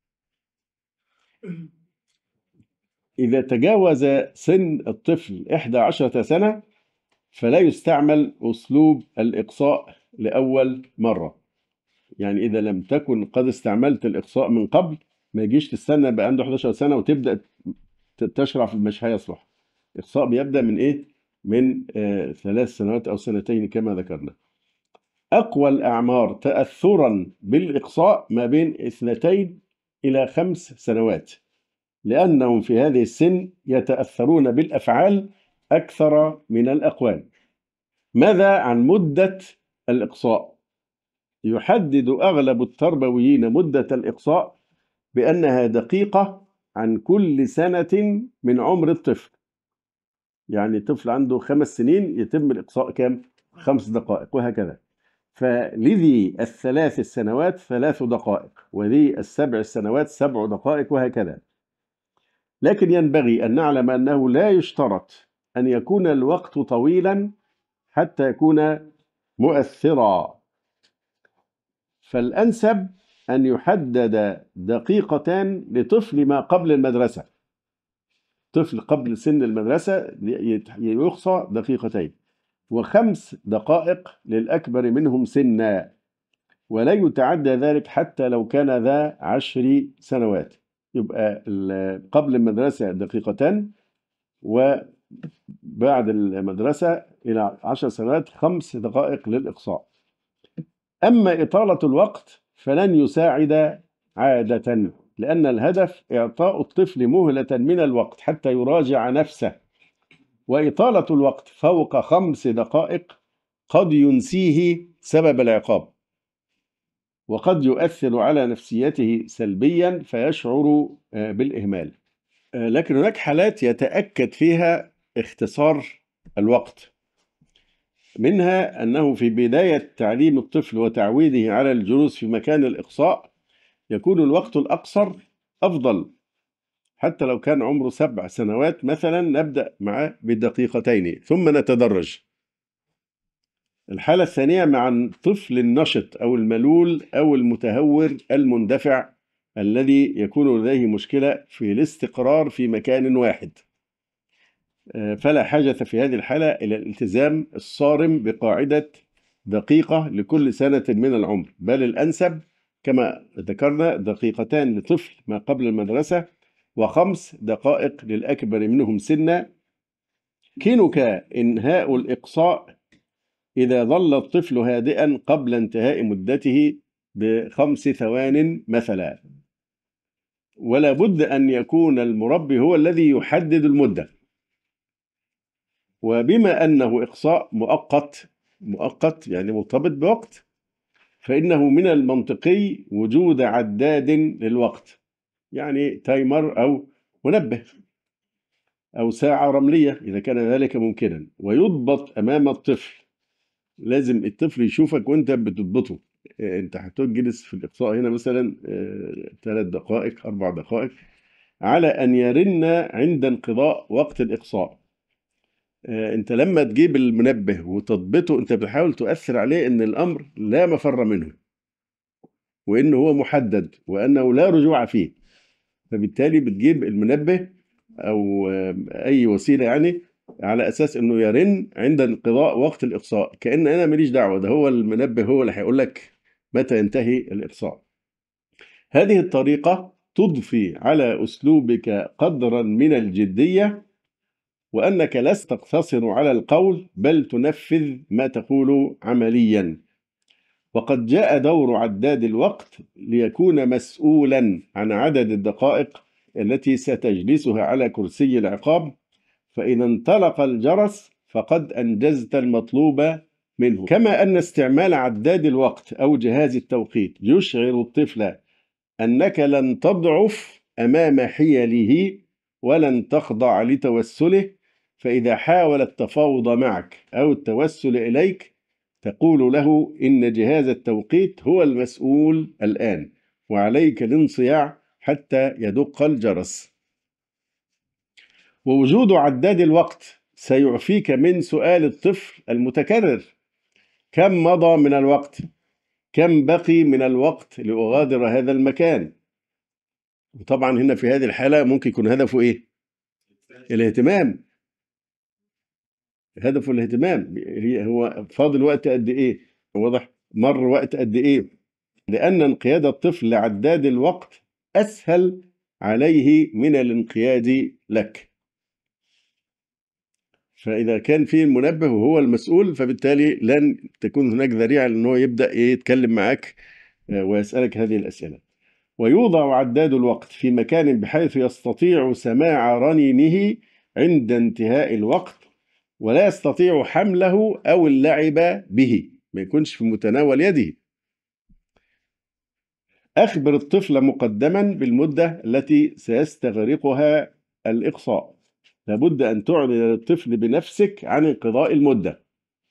إذا تجاوز سن الطفل 11 سنة فلا يستعمل أسلوب الإقصاء لأول مرة، يعني إذا لم تكن قد استعملت الإقصاء من قبل ما يجيش تستنى بقى عنده 11 سنة وتبدأ تشرع في مش هيصلح. الإقصاء بيبدأ من إيه؟ من 3 سنوات أو سنتين كما ذكرنا. أقوى الأعمار تأثرا بالإقصاء ما بين 2 إلى 5 سنوات، لأنهم في هذه السن يتأثرون بالأفعال أكثر من الأقوال. ماذا عن مدة الإقصاء؟ يحدد أغلب التربويين مدة الإقصاء بأنها دقيقة عن كل سنة من عمر الطفل. يعني طفل عنده 5 سنين يتم الإقصاء كام؟ 5 دقائق، وهكذا. فلذي ال3 سنوات 3 دقائق، وذي ال7 سنوات 7 دقائق، وهكذا. لكن ينبغي أن نعلم أنه لا يشترط أن يكون الوقت طويلا حتى يكون مؤثرا. فالأنسب أن يحدد دقيقتان لطفل ما قبل المدرسة. طفل قبل سن المدرسة يقصى دقيقتين، و5 دقائق للأكبر منهم سنا، ولا يتعدى ذلك حتى لو كان ذا 10 سنوات. يبقى قبل المدرسة دقيقتان، وبعد المدرسة إلى 10 سنوات 5 دقائق للإقصاء. أما إطالة الوقت فلن يساعد عادة، لأن الهدف إعطاء الطفل مهلة من الوقت حتى يراجع نفسه، وإطالة الوقت فوق 5 دقائق قد ينسيه سبب العقاب، وقد يؤثر على نفسيته سلبيا فيشعر بالإهمال. لكن هناك حالات يتأكد فيها اختصار الوقت، منها أنه في بداية تعليم الطفل وتعويده على الجلوس في مكان الإقصاء يكون الوقت الأقصر أفضل. حتى لو كان عمره 7 سنوات مثلا نبدأ معه بدقيقتين ثم نتدرج. الحالة الثانية مع الطفل النشط أو الملول أو المتهور المندفع الذي يكون لديه مشكلة في الاستقرار في مكان واحد، فلا حاجة في هذه الحالة إلى الالتزام الصارم بقاعدة دقيقة لكل سنة من العمر، بل الأنسب كما ذكرنا دقيقتان لطفل ما قبل المدرسة و5 دقائق للأكبر منهم سنا. يمكنك إنهاء الإقصاء إذا ظل الطفل هادئا قبل انتهاء مدته ب5 ثوان مثلا، ولا بد أن يكون المربي هو الذي يحدد المدة. وبما أنه إقصاء مؤقت يعني مرتبط بوقت، فإنه من المنطقي وجود عداد للوقت، يعني تايمر أو منبه أو ساعة رملية إذا كان ذلك ممكنا، ويضبط أمام الطفل. لازم الطفل يشوفك وأنت بتضبطه. أنت هتجلس في الإقصاء هنا مثلا 3 دقائق 4 دقائق، على أن يرن عند انقضاء وقت الإقصاء. أنت لما تجيب المنبه وتضبطه أنت بتحاول تؤثر عليه أن الأمر لا مفر منه، وأنه هو محدد، وأنه لا رجوع فيه. فبالتالي بتجيب المنبه أو أي وسيلة يعني على أساس أنه يرن عند انقضاء وقت الإقصاء، كأن أنا ماليش دعوة، ده هو المنبه هو اللي هيقول لك متى ينتهي الإقصاء. هذه الطريقة تضفي على أسلوبك قدرا من الجدية، وأنك لست تقتصر على القول بل تنفذ ما تقول عمليا. وقد جاء دور عداد الوقت ليكون مسؤولا عن عدد الدقائق التي ستجلسها على كرسي العقاب، فإذا انطلق الجرس فقد أنجزت المطلوب منه. كما أن استعمال عداد الوقت أو جهاز التوقيت يشعر الطفل أنك لن تضعف أمام حيله ولن تخضع لتوسله، فإذا حاول التفاوض معك أو التوسل إليك تقول له إن جهاز التوقيت هو المسؤول الآن، وعليك الانصياع حتى يدق الجرس. ووجود عداد الوقت سيعفيك من سؤال الطفل المتكرر: كم مضى من الوقت؟ كم بقي من الوقت لأغادر هذا المكان؟ وطبعا هنا في هذه الحالة ممكن يكون هدفه إيه؟ الاهتمام. هدفه الاهتمام، هو فاضل وقت قد إيه؟ واضح؟ مر وقت قد إيه؟ لأن انقياد الطفل لعداد الوقت أسهل عليه من الانقياد لك. فإذا كان في المنبه وهو المسؤول فبالتالي لن تكون هناك ذريعة لأنه يبدأ يتكلم معك ويسألك هذه الأسئلة. ويوضع عداد الوقت في مكان بحيث يستطيع سماع رنينه عند انتهاء الوقت، ولا يستطيع حمله أو اللعب به، ما يكونش في متناول يده. أخبر الطفل مقدما بالمدة التي سيستغرقها الإقصاء. لابد أن تعلن للطفل بنفسك عن انقضاء المدة،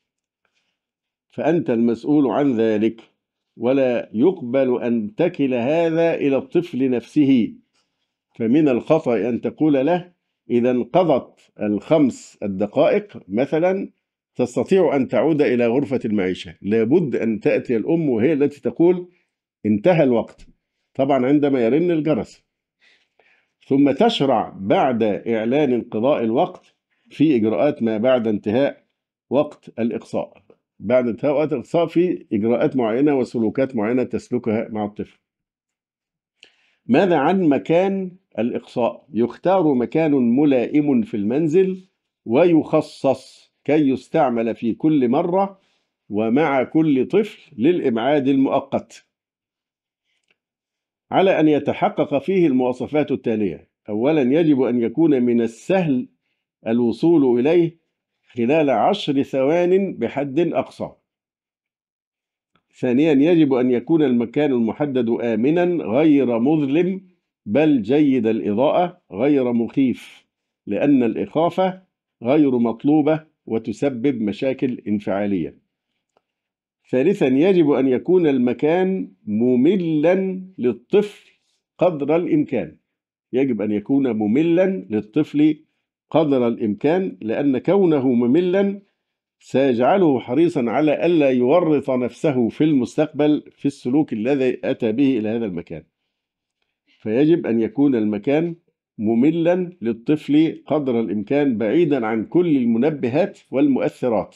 فأنت المسؤول عن ذلك، ولا يقبل أن تكل هذا إلى الطفل نفسه. فمن الخطأ أن تقول له إذا انقضت ال5 دقائق مثلا تستطيع أن تعود إلى غرفة المعيشة. لابد أن تأتي الأم وهي التي تقول انتهى الوقت، طبعا عندما يرن الجرس، ثم تشرع بعد إعلان انقضاء الوقت في إجراءات ما بعد انتهاء وقت الإقصاء. بعد انتهاء وقت الإقصاء في إجراءات معينة وسلوكات معينة تسلكها مع الطفل. ماذا عن مكان الإقصاء؟ يختار مكان ملائم في المنزل ويخصص كي يستعمل في كل مرة ومع كل طفل للإبعاد المؤقت، على أن يتحقق فيه المواصفات التالية. أولا، يجب أن يكون من السهل الوصول إليه خلال 10 ثوان بحد أقصى. ثانيا، يجب أن يكون المكان المحدد آمنا غير مظلم بل جيد الإضاءة غير مخيف، لأن الإخافة غير مطلوبة وتسبب مشاكل انفعالية. ثالثا، يجب أن يكون المكان مملا للطفل قدر الإمكان. يجب أن يكون مملا للطفل قدر الإمكان، لأن كونه مملا سيجعله حريصا على ألا يورط نفسه في المستقبل في السلوك الذي أتى به إلى هذا المكان. فيجب أن يكون المكان مملا للطفل قدر الإمكان، بعيدا عن كل المنبهات والمؤثرات،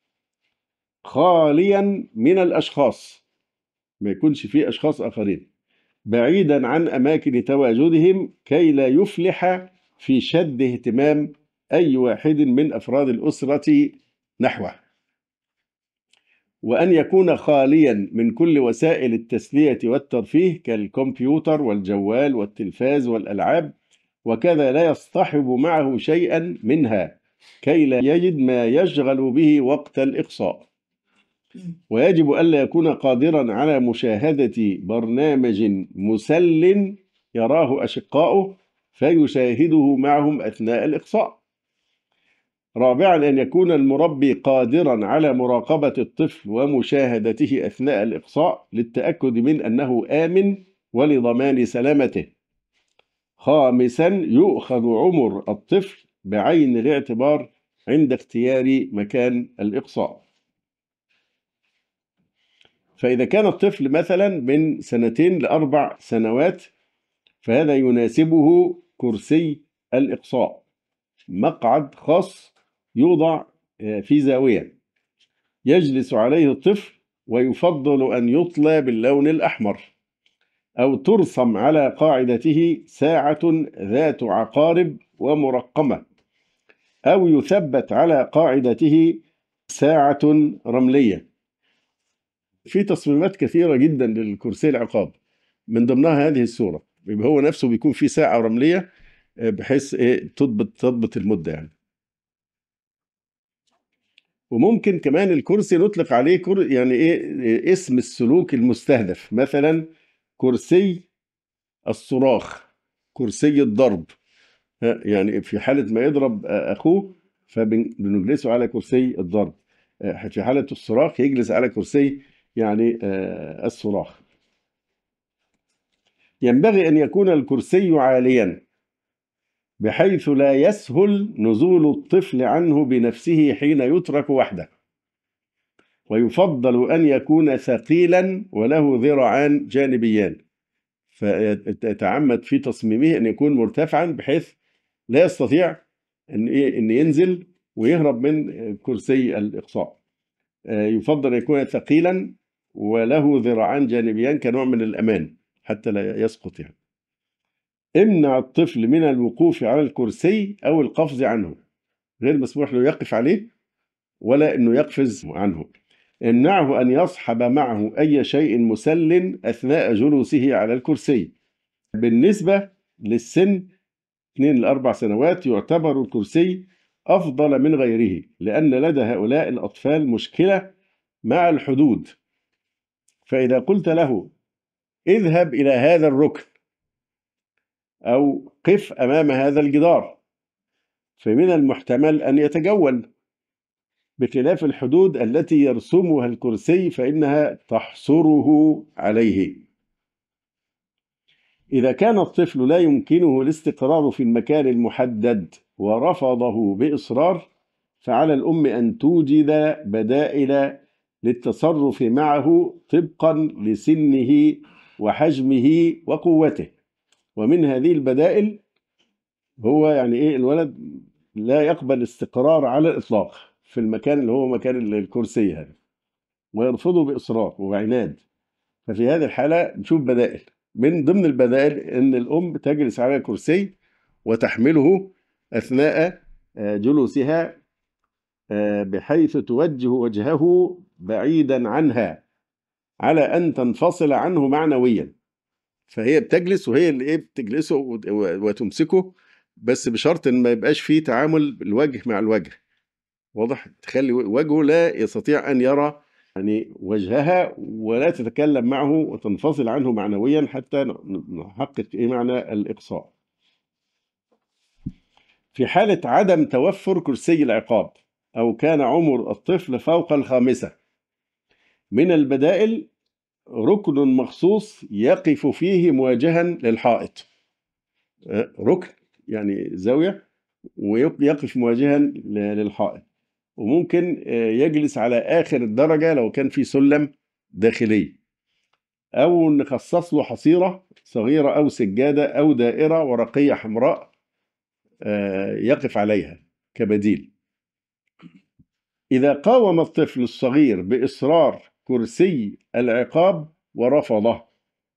خاليا من الأشخاص، ما يكونش فيه أشخاص آخرين، بعيدا عن أماكن تواجدهم كي لا يفلح في شد اهتمام أي واحد من أفراد الأسرة نحوه. وأن يكون خاليا من كل وسائل التسلية والترفيه كالكمبيوتر والجوال والتلفاز والألعاب، وكذا لا يصطحب معه شيئا منها كي لا يجد ما يشغل به وقت الإقصاء. ويجب ألا يكون قادرا على مشاهدة برنامج مسل يراه أشقاؤه فيشاهده معهم أثناء الإقصاء. رابعا، أن يكون المربي قادرا على مراقبة الطفل ومشاهدته أثناء الإقصاء للتأكد من أنه آمن ولضمان سلامته. خامسا، يؤخذ عمر الطفل بعين الاعتبار عند اختيار مكان الإقصاء. فإذا كان الطفل مثلا من 2 ل4 سنوات فهذا يناسبه كرسي الإقصاء، مقعد خاص يوضع في زاوية يجلس عليه الطفل، ويفضل أن يطلى باللون الأحمر، أو ترسم على قاعدته ساعة ذات عقارب ومرقمة، أو يثبت على قاعدته ساعة رملية. في تصميمات كثيرة جدا للكرسي العقاب، من ضمنها هذه الصورة، يبقى هو نفسه بيكون في ساعة رملية بحيث تضبط المدة يعني. وممكن كمان الكرسي نطلق عليه يعني اسم السلوك المستهدف، مثلا كرسي الصراخ، كرسي الضرب، يعني في حالة ما يضرب أخوه فبنجلسه على كرسي الضرب، في حالة الصراخ يجلس على كرسي يعني الصراخ. ينبغي أن يكون الكرسي عاليا بحيث لا يسهل نزول الطفل عنه بنفسه حين يترك وحده، ويفضل أن يكون ثقيلا وله ذراعان جانبيان، فيتعمد في تصميمه أن يكون مرتفعا بحيث لا يستطيع أن ينزل ويهرب من كرسي الإقصاء. يفضل أن يكون ثقيلا وله ذراعان جانبيان كنوع من الأمان حتى لا يسقط يعني. امنع الطفل من الوقوف على الكرسي أو القفز عنه، غير مسموح له يقف عليه ولا أنه يقفز عنه. امنعه أن يصحب معه أي شيء مسل أثناء جلوسه على الكرسي. بالنسبة للسن 2 ل 4 سنوات يعتبر الكرسي أفضل من غيره، لأن لدى هؤلاء الأطفال مشكلة مع الحدود. فإذا قلت له اذهب إلى هذا الركن أو قف أمام هذا الجدار، فمن المحتمل أن يتجول، بخلاف الحدود التي يرسمها الكرسي فإنها تحصره عليه. إذا كان الطفل لا يمكنه الاستقرار في المكان المحدد ورفضه بإصرار، فعلى الأم أن توجد بدائل للتصرف معه طبقا لسنه وحجمه وقوته. ومن هذه البدائل هو يعني إيه، الولد لا يقبل استقرار على الإطلاق في المكان اللي هو مكان الكرسي هذا، ويرفضه بإصرار وعناد. ففي هذه الحالة نشوف بدائل. من ضمن البدائل أن الأم تجلس على الكرسي وتحمله أثناء جلوسها، بحيث توجه وجهه بعيدا عنها على أن تنفصل عنه معنويا. فهي بتجلس وهي اللي إيه بتجلسه وتمسكه، بس بشرط إن ما يبقاش فيه تعامل الوجه مع الوجه، واضح؟ تخلي وجهه لا يستطيع أن يرى يعني وجهها، ولا تتكلم معه وتنفصل عنه معنويا حتى نحقق إيه معنى الإقصاء. في حالة عدم توفر كرسي العقاب أو كان عمر الطفل فوق 5، من البدائل ركن مخصوص يقف فيه مواجها للحائط. ركن يعني زاوية ويقف مواجها للحائط، وممكن يجلس على آخر الدرجة لو كان في سلم داخلي، أو نخصص له حصيرة صغيرة أو سجادة أو دائرة ورقية حمراء يقف عليها كبديل. إذا قاوم الطفل الصغير بإصرار كرسي العقاب ورفضه،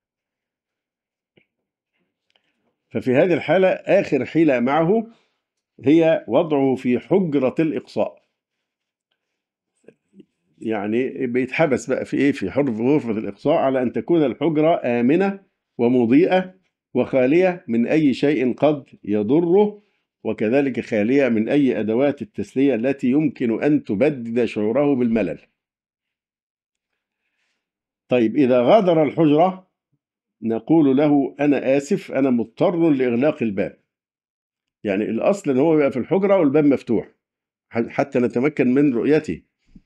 ففي هذه الحالة آخر حيلة معه هي وضعه في حجرة الإقصاء. يعني بيتحبس بقى في إيه، في غرفة الإقصاء، على أن تكون الحجرة آمنة ومضيئة وخالية من أي شيء قد يضره، وكذلك خالية من أي أدوات التسلية التي يمكن أن تبدد شعوره بالملل. طيب إذا غادر الحجرة نقول له أنا آسف، أنا مضطر لإغلاق الباب. يعني الأصل أن هو يبقى في الحجرة والباب مفتوح حتى نتمكن من رؤيته،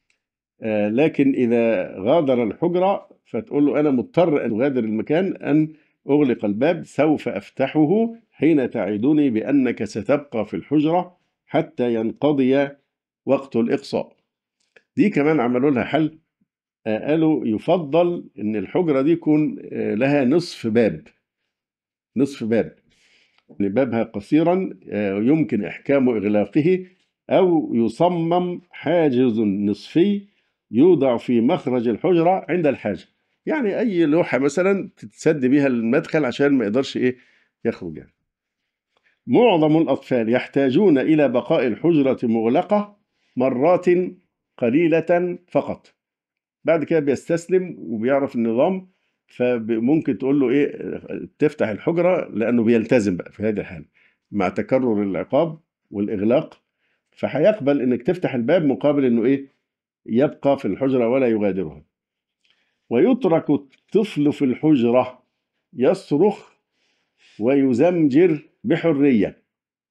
لكن إذا غادر الحجرة فتقول له أنا مضطر أن أغادر المكان، أن أغلق الباب، سوف أفتحه حين تعدني بأنك ستبقى في الحجرة حتى ينقضي وقت الإقصاء. دي كمان عملوا لها حل، قالوا يفضل أن الحجرة دي يكون لها نصف باب، نصف باب، يعني بابها قصيرا يمكن إحكام إغلاقه، أو يصمم حاجز نصفي يوضع في مخرج الحجرة عند الحاجة. يعني أي لوحة مثلا تتسد بها المدخل عشان ما يقدرش إيه يخرج يعني. معظم الأطفال يحتاجون إلى بقاء الحجرة مغلقة مرات قليلة فقط، بعد كده بيستسلم وبيعرف النظام، فممكن تقول له إيه تفتح الحجرة، لأنه بيلتزم بقى في هذه الحالة مع تكرر العقاب والإغلاق، فهيقبل إنك تفتح الباب مقابل إنه إيه يبقى في الحجرة ولا يغادرها. ويترك الطفل في الحجرة يصرخ ويزمجر بحرية،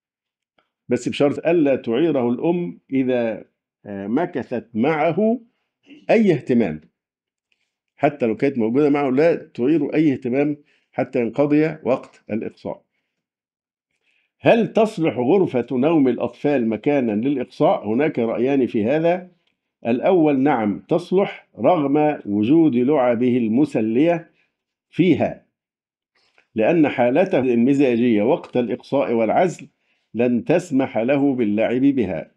بس بشرط ألا تعيره الأم إذا مكثت معه أي اهتمام، حتى لو كانت موجودة معه لا تعيره أي اهتمام حتى ينقضي وقت الإقصاء. هل تصلح غرفة نوم الأطفال مكانا للإقصاء؟ هناك رأيان في هذا. الأول نعم تصلح رغم وجود لعبه المسلية فيها، لأن حالته المزاجية وقت الإقصاء والعزل لن تسمح له باللعب بها.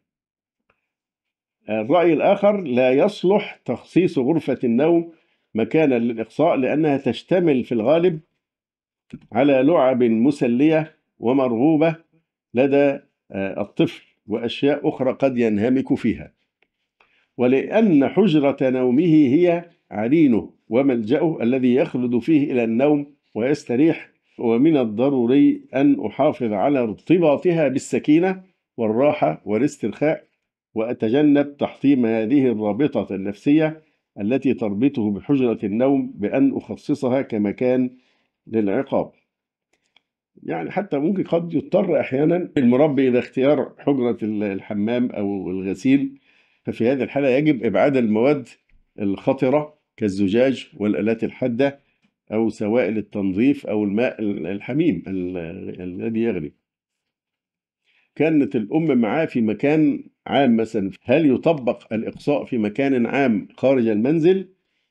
الرأي الآخر لا يصلح تخصيص غرفة النوم مكانا للإقصاء، لأنها تشتمل في الغالب على لعب مسلية ومرغوبة لدى الطفل، وأشياء أخرى قد ينهمك فيها. ولأن حجرة نومه هي عرينه وملجأه الذي يخلد فيه إلى النوم ويستريح، ومن الضروري أن أحافظ على ارتباطها بالسكينة والراحة والاسترخاء، وأتجنب تحطيم هذه الرابطة النفسية التي تربطه بحجرة النوم بأن أخصصها كمكان للعقاب. يعني حتى ممكن قد يضطر أحيانا المربي إلى اختيار حجرة الحمام أو الغسيل، ففي هذه الحالة يجب إبعاد المواد الخطرة كالزجاج والآلات الحادة أو سوائل التنظيف أو الماء الحميم الذي يغلي. كانت الأم معاه في مكان عام مثلا، هل يطبق الإقصاء في مكان عام خارج المنزل؟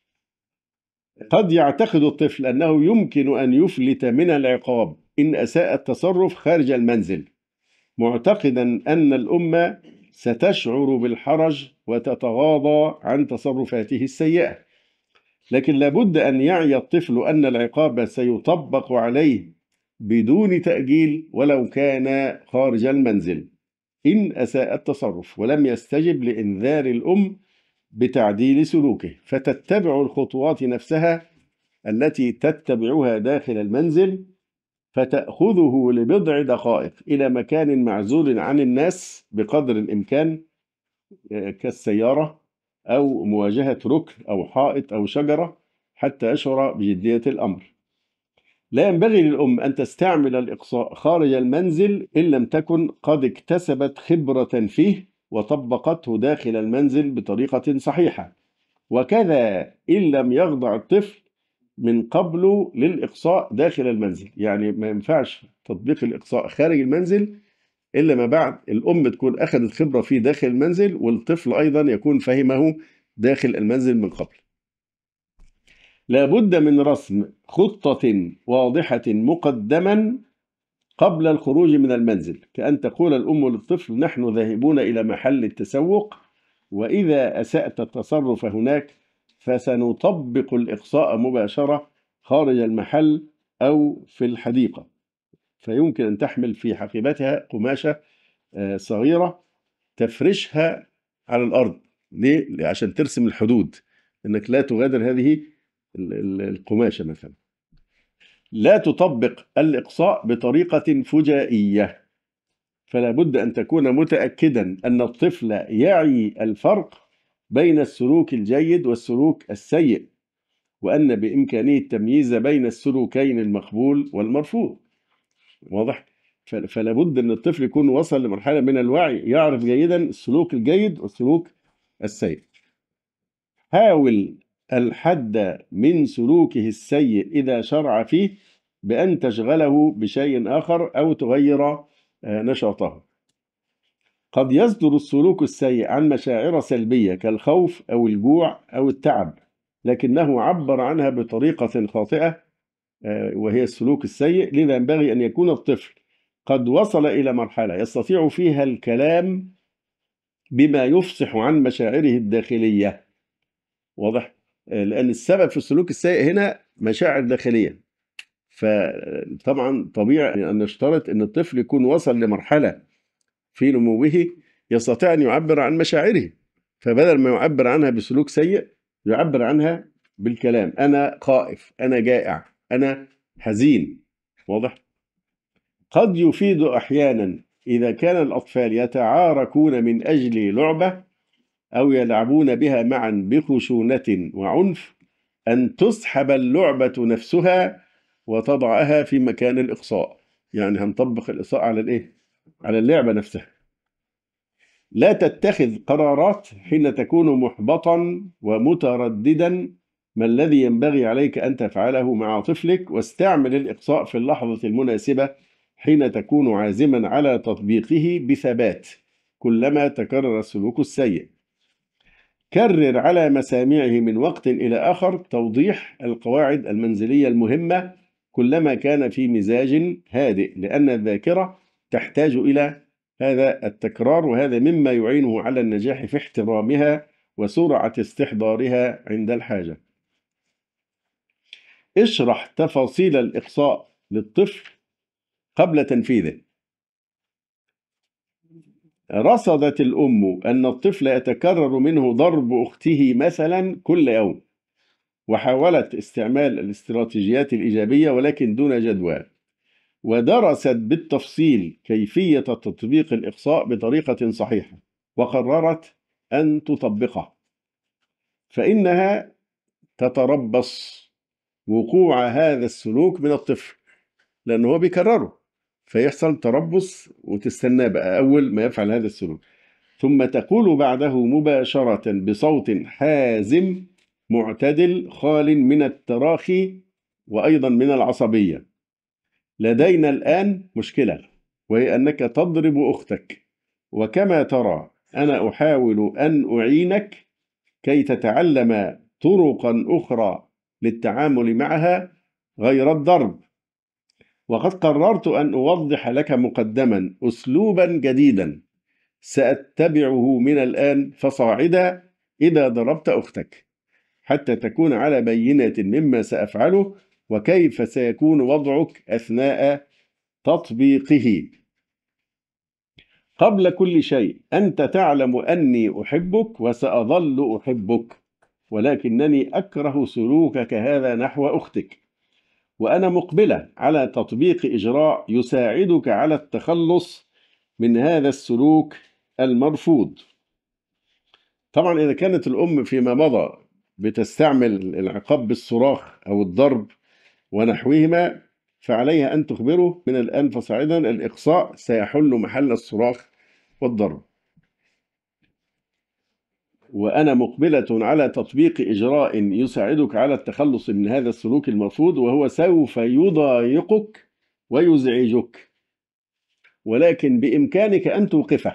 قد يعتقد الطفل أنه يمكن أن يفلت من العقاب إن أساء التصرف خارج المنزل، معتقدا أن الأم ستشعر بالحرج وتتغاضى عن تصرفاته السيئة. لكن لابد أن يعي الطفل أن العقاب سيطبق عليه بدون تأجيل ولو كان خارج المنزل إن أساء التصرف ولم يستجب لإنذار الأم بتعديل سلوكه، فتتبع الخطوات نفسها التي تتبعها داخل المنزل، فتأخذه لبضع دقائق إلى مكان معزول عن الناس بقدر الإمكان كالسيارة أو مواجهة ركن أو حائط أو شجرة حتى يشعر بجدية الأمر. لا ينبغي للأم أن تستعمل الإقصاء خارج المنزل إن لم تكن قد اكتسبت خبرة فيه وطبقته داخل المنزل بطريقة صحيحة، وكذا إن لم يخضع الطفل من قبل للإقصاء داخل المنزل. يعني ما ينفعش تطبيق الإقصاء خارج المنزل إلا ما بعد الأم تكون أخذت خبرة فيه داخل المنزل، والطفل أيضا يكون فهمه داخل المنزل من قبل. لابد من رسم خطة واضحة مقدما قبل الخروج من المنزل، كأن تقول الأم للطفل: نحن ذاهبون إلى محل التسوق، وإذا أسأت التصرف هناك فسنطبق الإقصاء مباشرة خارج المحل أو في الحديقة. فيمكن أن تحمل في حقيبتها قماشة صغيرة تفرشها على الأرض. ليه؟ عشان ترسم الحدود، إنك لا تغادر هذه القماشة مثلا. لا تطبق الإقصاء بطريقة فجائية، فلا بد أن تكون متأكدا أن الطفل يعي الفرق بين السلوك الجيد والسلوك السيء، وأن بإمكانه التمييز بين السلوكين المقبول والمرفوض. واضح؟ فلا بد أن الطفل يكون وصل لمرحلة من الوعي، يعرف جيدا السلوك الجيد والسلوك السيء. حاول الحد من سلوكه السيء إذا شرع فيه بأن تشغله بشيء آخر أو تغير نشاطه. قد يصدر السلوك السيء عن مشاعر سلبية كالخوف أو الجوع أو التعب، لكنه عبر عنها بطريقة خاطئة وهي السلوك السيء. لذا ينبغي أن يكون الطفل قد وصل إلى مرحلة يستطيع فيها الكلام بما يفصح عن مشاعره الداخلية. واضح؟ لأن السبب في السلوك السيء هنا مشاعر داخلية، فطبعا طبيعي أن نشترط أن الطفل يكون وصل لمرحلة في نموه يستطيع أن يعبر عن مشاعره، فبدل ما يعبر عنها بسلوك سيء يعبر عنها بالكلام: أنا خائف، أنا جائع، أنا حزين. واضح؟ قد يفيد أحيانا إذا كان الأطفال يتعاركون من أجل لعبة أو يلعبون بها معا بخشونة وعنف أن تسحب اللعبة نفسها وتضعها في مكان الإقصاء. يعني هنطبق الإقصاء على الإيه؟ على اللعبة نفسها. لا تتخذ قرارات حين تكون محبطا ومترددا ما الذي ينبغي عليك أن تفعله مع طفلك، واستعمل الإقصاء في اللحظة المناسبة حين تكون عازما على تطبيقه بثبات كلما تكرر السلوك السيء. كرر على مسامعه من وقت إلى آخر توضيح القواعد المنزلية المهمة كلما كان في مزاج هادئ، لأن الذاكرة تحتاج إلى هذا التكرار، وهذا مما يعينه على النجاح في احترامها وسرعة استحضارها عند الحاجة. اشرح تفاصيل الإقصاء للطفل قبل تنفيذه. رصدت الأم أن الطفل يتكرر منه ضرب أخته مثلا كل يوم، وحاولت استعمال الاستراتيجيات الإيجابية ولكن دون جدوى، ودرست بالتفصيل كيفية تطبيق الإقصاء بطريقة صحيحة، وقررت أن تطبقه، فإنها تتربص وقوع هذا السلوك من الطفل، لأنه هو بيكرره، فيحصل تربص وتستنى بقى أول ما يفعل هذا السلوك، ثم تقول بعده مباشرة بصوت حازم معتدل خال من التراخي وأيضا من العصبية: لدينا الآن مشكلة، وهي أنك تضرب أختك، وكما ترى أنا أحاول أن أعينك كي تتعلم طرقا أخرى للتعامل معها غير الضرب، وقد قررت أن أوضح لك مقدما أسلوبا جديدا سأتبعه من الآن فصاعدا إذا ضربت أختك، حتى تكون على بينة مما سأفعله وكيف سيكون وضعك أثناء تطبيقه. قبل كل شيء أنت تعلم أني أحبك وسأظل أحبك، ولكنني أكره سلوكك هذا نحو أختك، وأنا مقبلة على تطبيق إجراء يساعدك على التخلص من هذا السلوك المرفوض. طبعا إذا كانت الأم فيما مضى بتستعمل العقاب بالصراخ أو الضرب ونحوهما، فعليها أن تخبره من الآن فصاعدا الإقصاء سيحل محل الصراخ والضرب. وأنا مقبلة على تطبيق إجراء يساعدك على التخلص من هذا السلوك المرفوض، وهو سوف يضايقك ويزعجك، ولكن بإمكانك أن توقفه.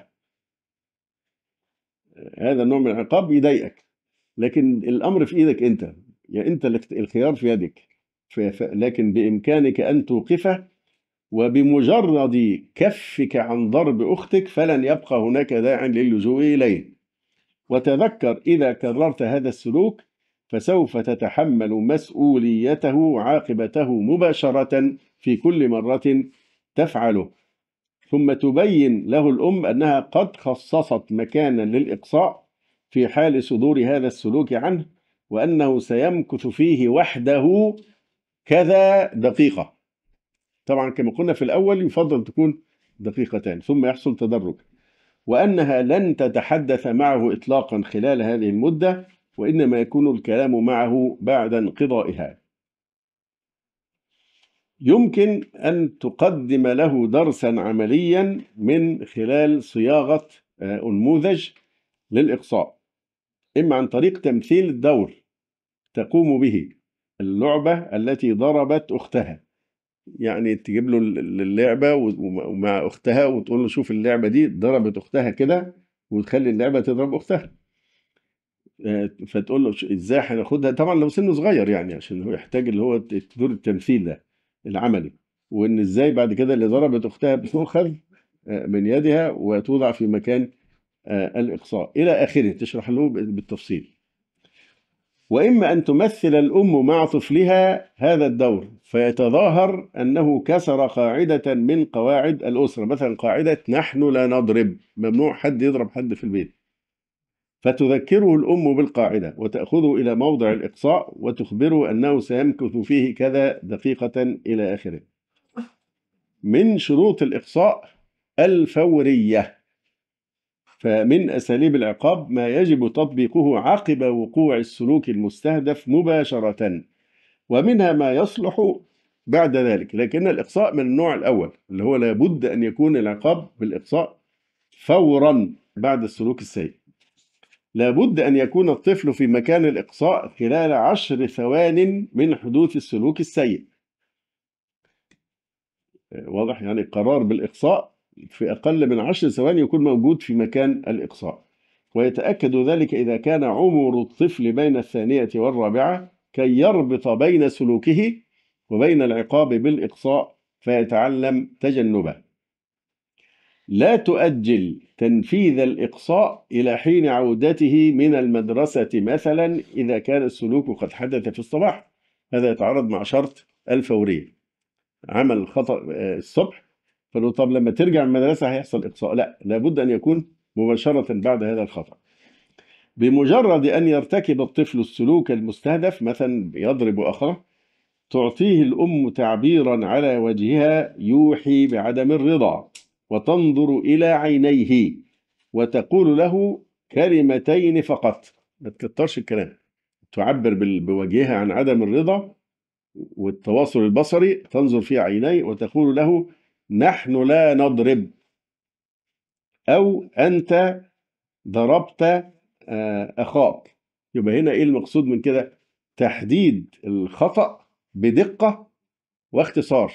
هذا النوع من العقاب يضايقك، لكن الأمر في إيدك أنت، يعني أنت الخيار في يدك، لكن بإمكانك أن توقفه، وبمجرد كفك عن ضرب أختك فلن يبقى هناك داع للجوء إليه. وتذكر إذا كررت هذا السلوك فسوف تتحمل مسؤوليته وعاقبته مباشرة في كل مرة تفعله. ثم تبين له الأم أنها قد خصصت مكانا للإقصاء في حال صدور هذا السلوك عنه، وأنه سيمكث فيه وحده كذا دقيقة. طبعا كما قلنا في الأول يفضل تكون دقيقتان ثم يحصل تدرج، وأنها لن تتحدث معه إطلاقا خلال هذه المدة، وإنما يكون الكلام معه بعد انقضائها. يمكن أن تقدم له درسا عمليا من خلال صياغة نموذج للإقصاء، إما عن طريق تمثيل الدور تقوم به اللعبة التي ضربت أختها، يعني تجيب له اللعبة ومع أختها وتقول له شوف اللعبة دي ضربت أختها كده، وتخلي اللعبة تضرب أختها، فتقول له إزاي هناخدها. طبعا لو سنه صغير يعني عشان هو يحتاج اللي هو دور التمثيل ده العملي، وإن إزاي بعد كده اللي ضربت أختها بتؤخذ من يدها وتوضع في مكان الإقصاء إلى آخره، تشرح له بالتفصيل. وإما أن تمثل الأم مع طفلها هذا الدور فيتظاهر أنه كسر قاعدة من قواعد الأسرة، مثلا قاعدة نحن لا نضرب، ممنوع حد يضرب حد في البيت، فتذكره الأم بالقاعدة وتأخذه إلى موضع الإقصاء وتخبره أنه سيمكث فيه كذا دقيقة إلى آخره. من شروط الإقصاء الفورية، فمن أساليب العقاب ما يجب تطبيقه عقب وقوع السلوك المستهدف مباشرة، ومنها ما يصلح بعد ذلك، لكن الإقصاء من النوع الأول اللي هو لابد أن يكون العقاب بالإقصاء فورا بعد السلوك السيء. لابد أن يكون الطفل في مكان الإقصاء خلال 10 ثوان من حدوث السلوك السيء. واضح؟ يعني قرار بالإقصاء في أقل من 10 ثواني يكون موجود في مكان الإقصاء، ويتأكد ذلك إذا كان عمر الطفل بين 2 و4 كي يربط بين سلوكه وبين العقاب بالإقصاء فيتعلم تجنبه. لا تؤجل تنفيذ الإقصاء إلى حين عودته من المدرسة مثلا إذا كان السلوك قد حدث في الصباح، هذا يتعارض مع شرط الفورية. عمل الخطأ الصبح فلو طب لما ترجع من المدرسة هيحصل إقصاء، لا، لابد أن يكون مباشرة بعد هذا الخطأ. بمجرد أن يرتكب الطفل السلوك المستهدف، مثلا يضرب أخاه، تعطيه الأم تعبيرا على وجهها يوحي بعدم الرضا، وتنظر إلى عينيه وتقول له كلمتين فقط، ما تكترش الكلام، تعبر بوجهها عن عدم الرضا والتواصل البصري، تنظر في عينيه وتقول له نحن لا نضرب، أو أنت ضربت أخاك. يبقى هنا إيه المقصود من كده؟ تحديد الخطأ بدقة واختصار،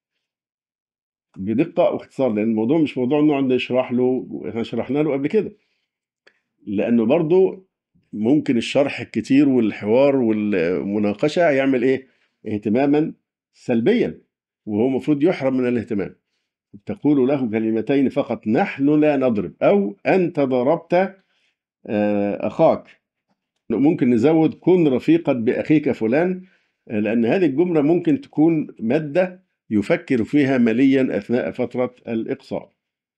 بدقة واختصار، لأن الموضوع مش موضوع نقعد نشرح له، احنا شرحنا له قبل كده، لأنه برضو ممكن الشرح الكتير والحوار والمناقشة يعمل إيه؟ اهتماما سلبيا، وهو المفروض يحرم من الاهتمام. تقول له كلمتين فقط، نحن لا نضرب، أو أنت ضربت أخاك. ممكن نزود كن رفيقا بأخيك فلان، لأن هذه الجملة ممكن تكون مادة يفكر فيها مليا أثناء فترة الإقصاء.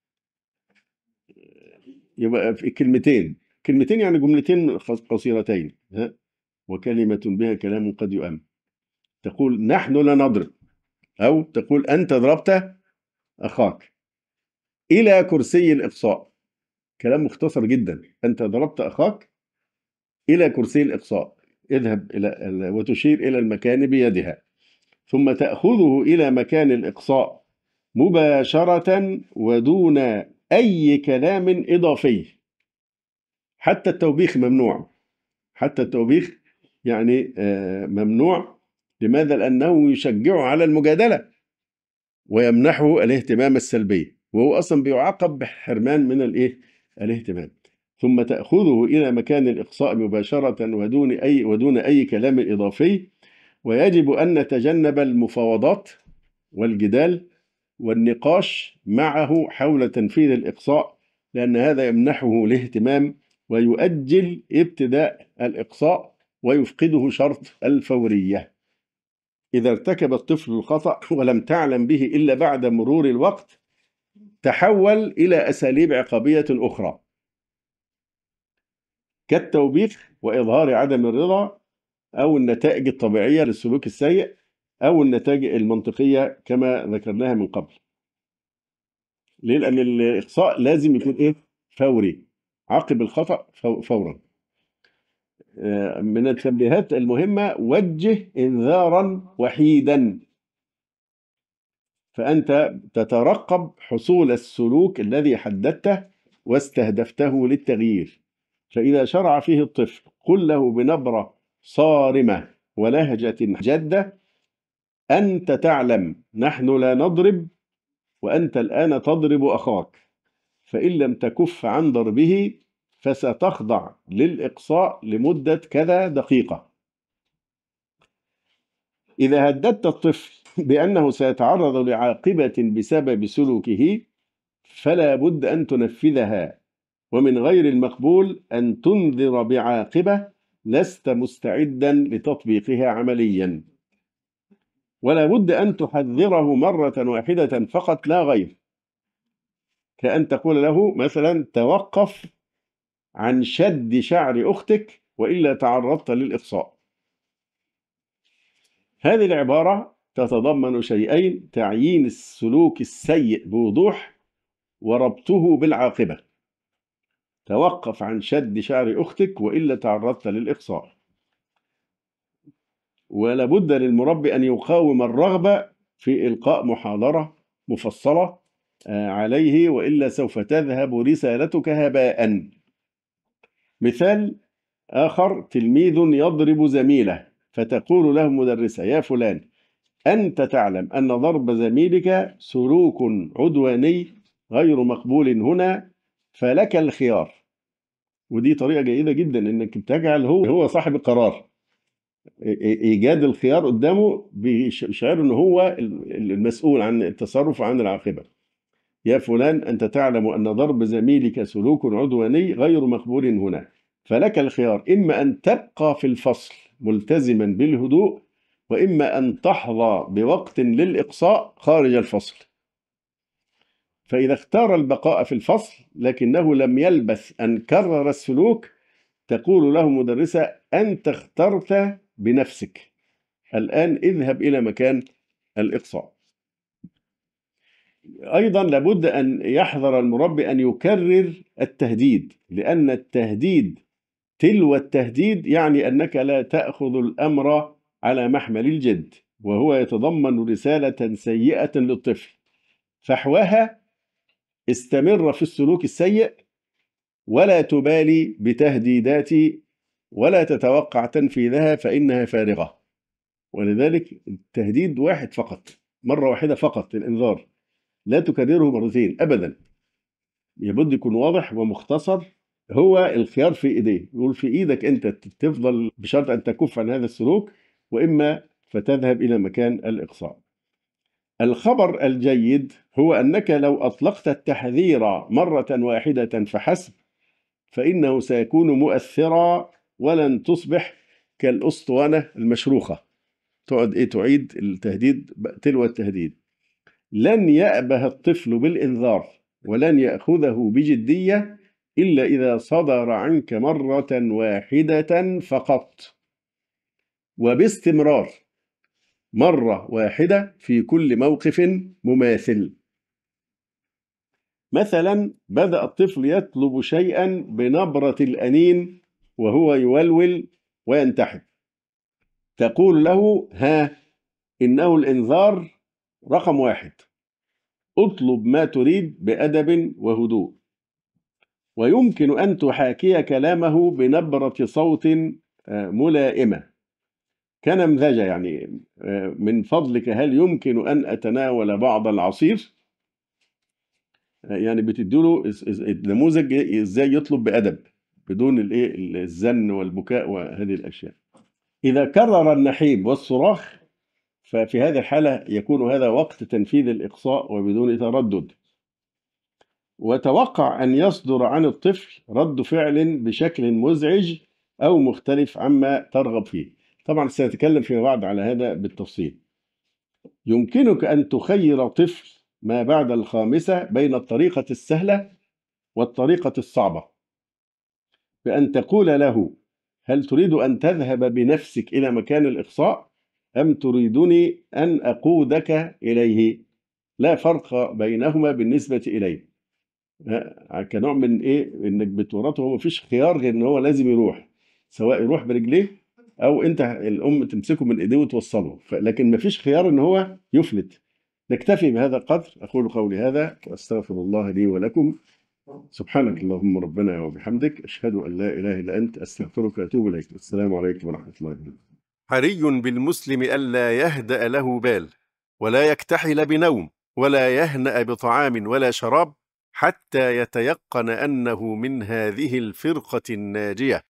يبقى في كلمتين يعني جملتين قصيرتين، وكلمة بها كلام قد يؤم. تقول نحن لا نضرب، أو تقول أنت ضربت أخاك إلى كرسي الإقصاء. كلام مختصر جدا، أنت ضربت أخاك إلى كرسي الإقصاء، اذهب إلى وتشير إلى المكان بيدها، ثم تأخذه إلى مكان الإقصاء مباشرة ودون أي كلام إضافي. حتى التوبيخ ممنوع، حتى التوبيخ يعني ممنوع. لماذا؟ لأنه يشجعه على المجادلة ويمنحه الاهتمام السلبي، وهو أصلا بيعاقب بحرمان من الاهتمام. ثم تأخذه إلى مكان الإقصاء مباشرة ودون أي كلام إضافي. ويجب أن نتجنب المفاوضات والجدال والنقاش معه حول تنفيذ الإقصاء، لأن هذا يمنحه الاهتمام ويؤجل ابتداء الإقصاء ويفقده شرط الفورية. إذا ارتكب الطفل الخطأ ولم تعلم به إلا بعد مرور الوقت، تحول إلى أساليب عقابية أخرى كالتوبيخ وإظهار عدم الرضا، أو النتائج الطبيعية للسلوك السيء، أو النتائج المنطقية كما ذكرناها من قبل. ليه؟ لأن الإقصاء لازم يكون فوري، عقب الخطأ فورا. من التنبيهات المهمة وجه إنذارا وحيدا، فأنت تترقب حصول السلوك الذي حددته واستهدفته للتغيير. فإذا شرع فيه الطفل قل له بنبرة صارمة ولهجة جادة أنت تعلم نحن لا نضرب، وأنت الآن تضرب أخاك، فإن لم تكف عن ضربه فستخضع للإقصاء لمدة كذا دقيقة. إذا هددت الطفل بأنه سيتعرض لعاقبة بسبب سلوكه فلا بد أن تنفذها، ومن غير المقبول أن تنذر بعاقبة لست مستعدا لتطبيقها عمليا، ولا بد أن تحذره مرة واحدة فقط لا غير، كأن تقول له مثلا توقف عن شد شعر أختك وإلا تعرضت للإقصاء. هذه العبارة تتضمن شيئين: تعيين السلوك السيء بوضوح، وربطه بالعاقبة. توقف عن شد شعر أختك وإلا تعرضت للإقصاء. ولا بد للمربي أن يقاوم الرغبة في إلقاء محاضرة مفصلة عليه، وإلا سوف تذهب رسالتك هباء. مثال آخر: تلميذ يضرب زميله، فتقول له مدرسة يا فلان أنت تعلم أن ضرب زميلك سلوك عدواني غير مقبول هنا، فلك الخيار. ودي طريقة جيدة جدا إنك تجعل هو صاحب القرار، إيجاد الخيار قدامه بشعار إن هو المسؤول عن التصرف وعن العاقبة. يا فلان أنت تعلم أن ضرب زميلك سلوك عدواني غير مقبول هنا، فلك الخيار، إما أن تبقى في الفصل ملتزما بالهدوء، وإما أن تحظى بوقت للإقصاء خارج الفصل. فإذا اختار البقاء في الفصل لكنه لم يلبث أن كرر السلوك، تقول له مدرسة: أنت اخترت بنفسك، الآن اذهب إلى مكان الإقصاء. أيضا لابد أن يحذر المربي أن يكرر التهديد، لأن التهديد تلو التهديد يعني أنك لا تأخذ الأمر على محمل الجد، وهو يتضمن رسالة سيئة للطفل. فحواها استمر في السلوك السيء ولا تبالي بتهديداتي ولا تتوقع تنفيذها فإنها فارغة. ولذلك التهديد واحد فقط، مرة واحدة فقط، الإنذار، لا تكرره مرتين أبدا. يبد يكون واضح ومختصر. هو الخيار في إيديه، يقول في إيدك أنت تفضل بشرط أن تكف عن هذا السلوك، وإما فتذهب إلى مكان الإقصاء. الخبر الجيد هو أنك لو أطلقت التحذير مرة واحدة فحسب فإنه سيكون مؤثرا، ولن تصبح كالأسطوانة المشروخة تقعد تعيد التهديد تلو التهديد. لن يأبه الطفل بالإنذار ولن يأخذه بجدية إلا إذا صدر عنك مرة واحدة فقط وباستمرار، مرة واحدة في كل موقف مماثل. مثلا بدأ الطفل يطلب شيئا بنبرة الأنين وهو يولول وينتحب، تقول له: ها، إنه الإنذار رقم 1، اطلب ما تريد بأدب وهدوء. ويمكن أن تحاكي كلامه بنبرة صوت ملائمة كنمذجة، يعني من فضلك هل يمكن أن أتناول بعض العصير؟ يعني بتديله نموذج ازاي يطلب بأدب بدون الزن والبكاء وهذه الأشياء. إذا كرر النحيب والصراخ ففي هذه الحالة يكون هذا وقت تنفيذ الإقصاء وبدون تردد. وتوقع أن يصدر عن الطفل رد فعل بشكل مزعج أو مختلف عما ترغب فيه. طبعا سنتكلم فيما بعد على هذا بالتفصيل. يمكنك أن تخير طفل ما بعد 5 بين الطريقة السهلة والطريقة الصعبة، بأن تقول له: هل تريد أن تذهب بنفسك إلى مكان الإقصاء أم تريدني أن أقودك إليه؟ لا فرق بينهما بالنسبة إلي. كنوع من إنك بتورطه، هو مفيش خيار غير إن هو لازم يروح، سواء يروح برجليه أو أنت الأم تمسكه من إيديه وتوصله، لكن مفيش خيار إن هو يفلت. نكتفي بهذا القدر. أقول قولي هذا وأستغفر الله لي ولكم. سبحانك اللهم ربنا وبحمدك، أشهد أن لا إله إلا أنت، أستغفرك وأتوب إليك. السلام عليكم ورحمة الله وبركاته. حري بالمسلم ألا يهدأ له بال، ولا يكتحل بنوم، ولا يهنأ بطعام ولا شراب، حتى يتيقن أنه من هذه الفرقة الناجية.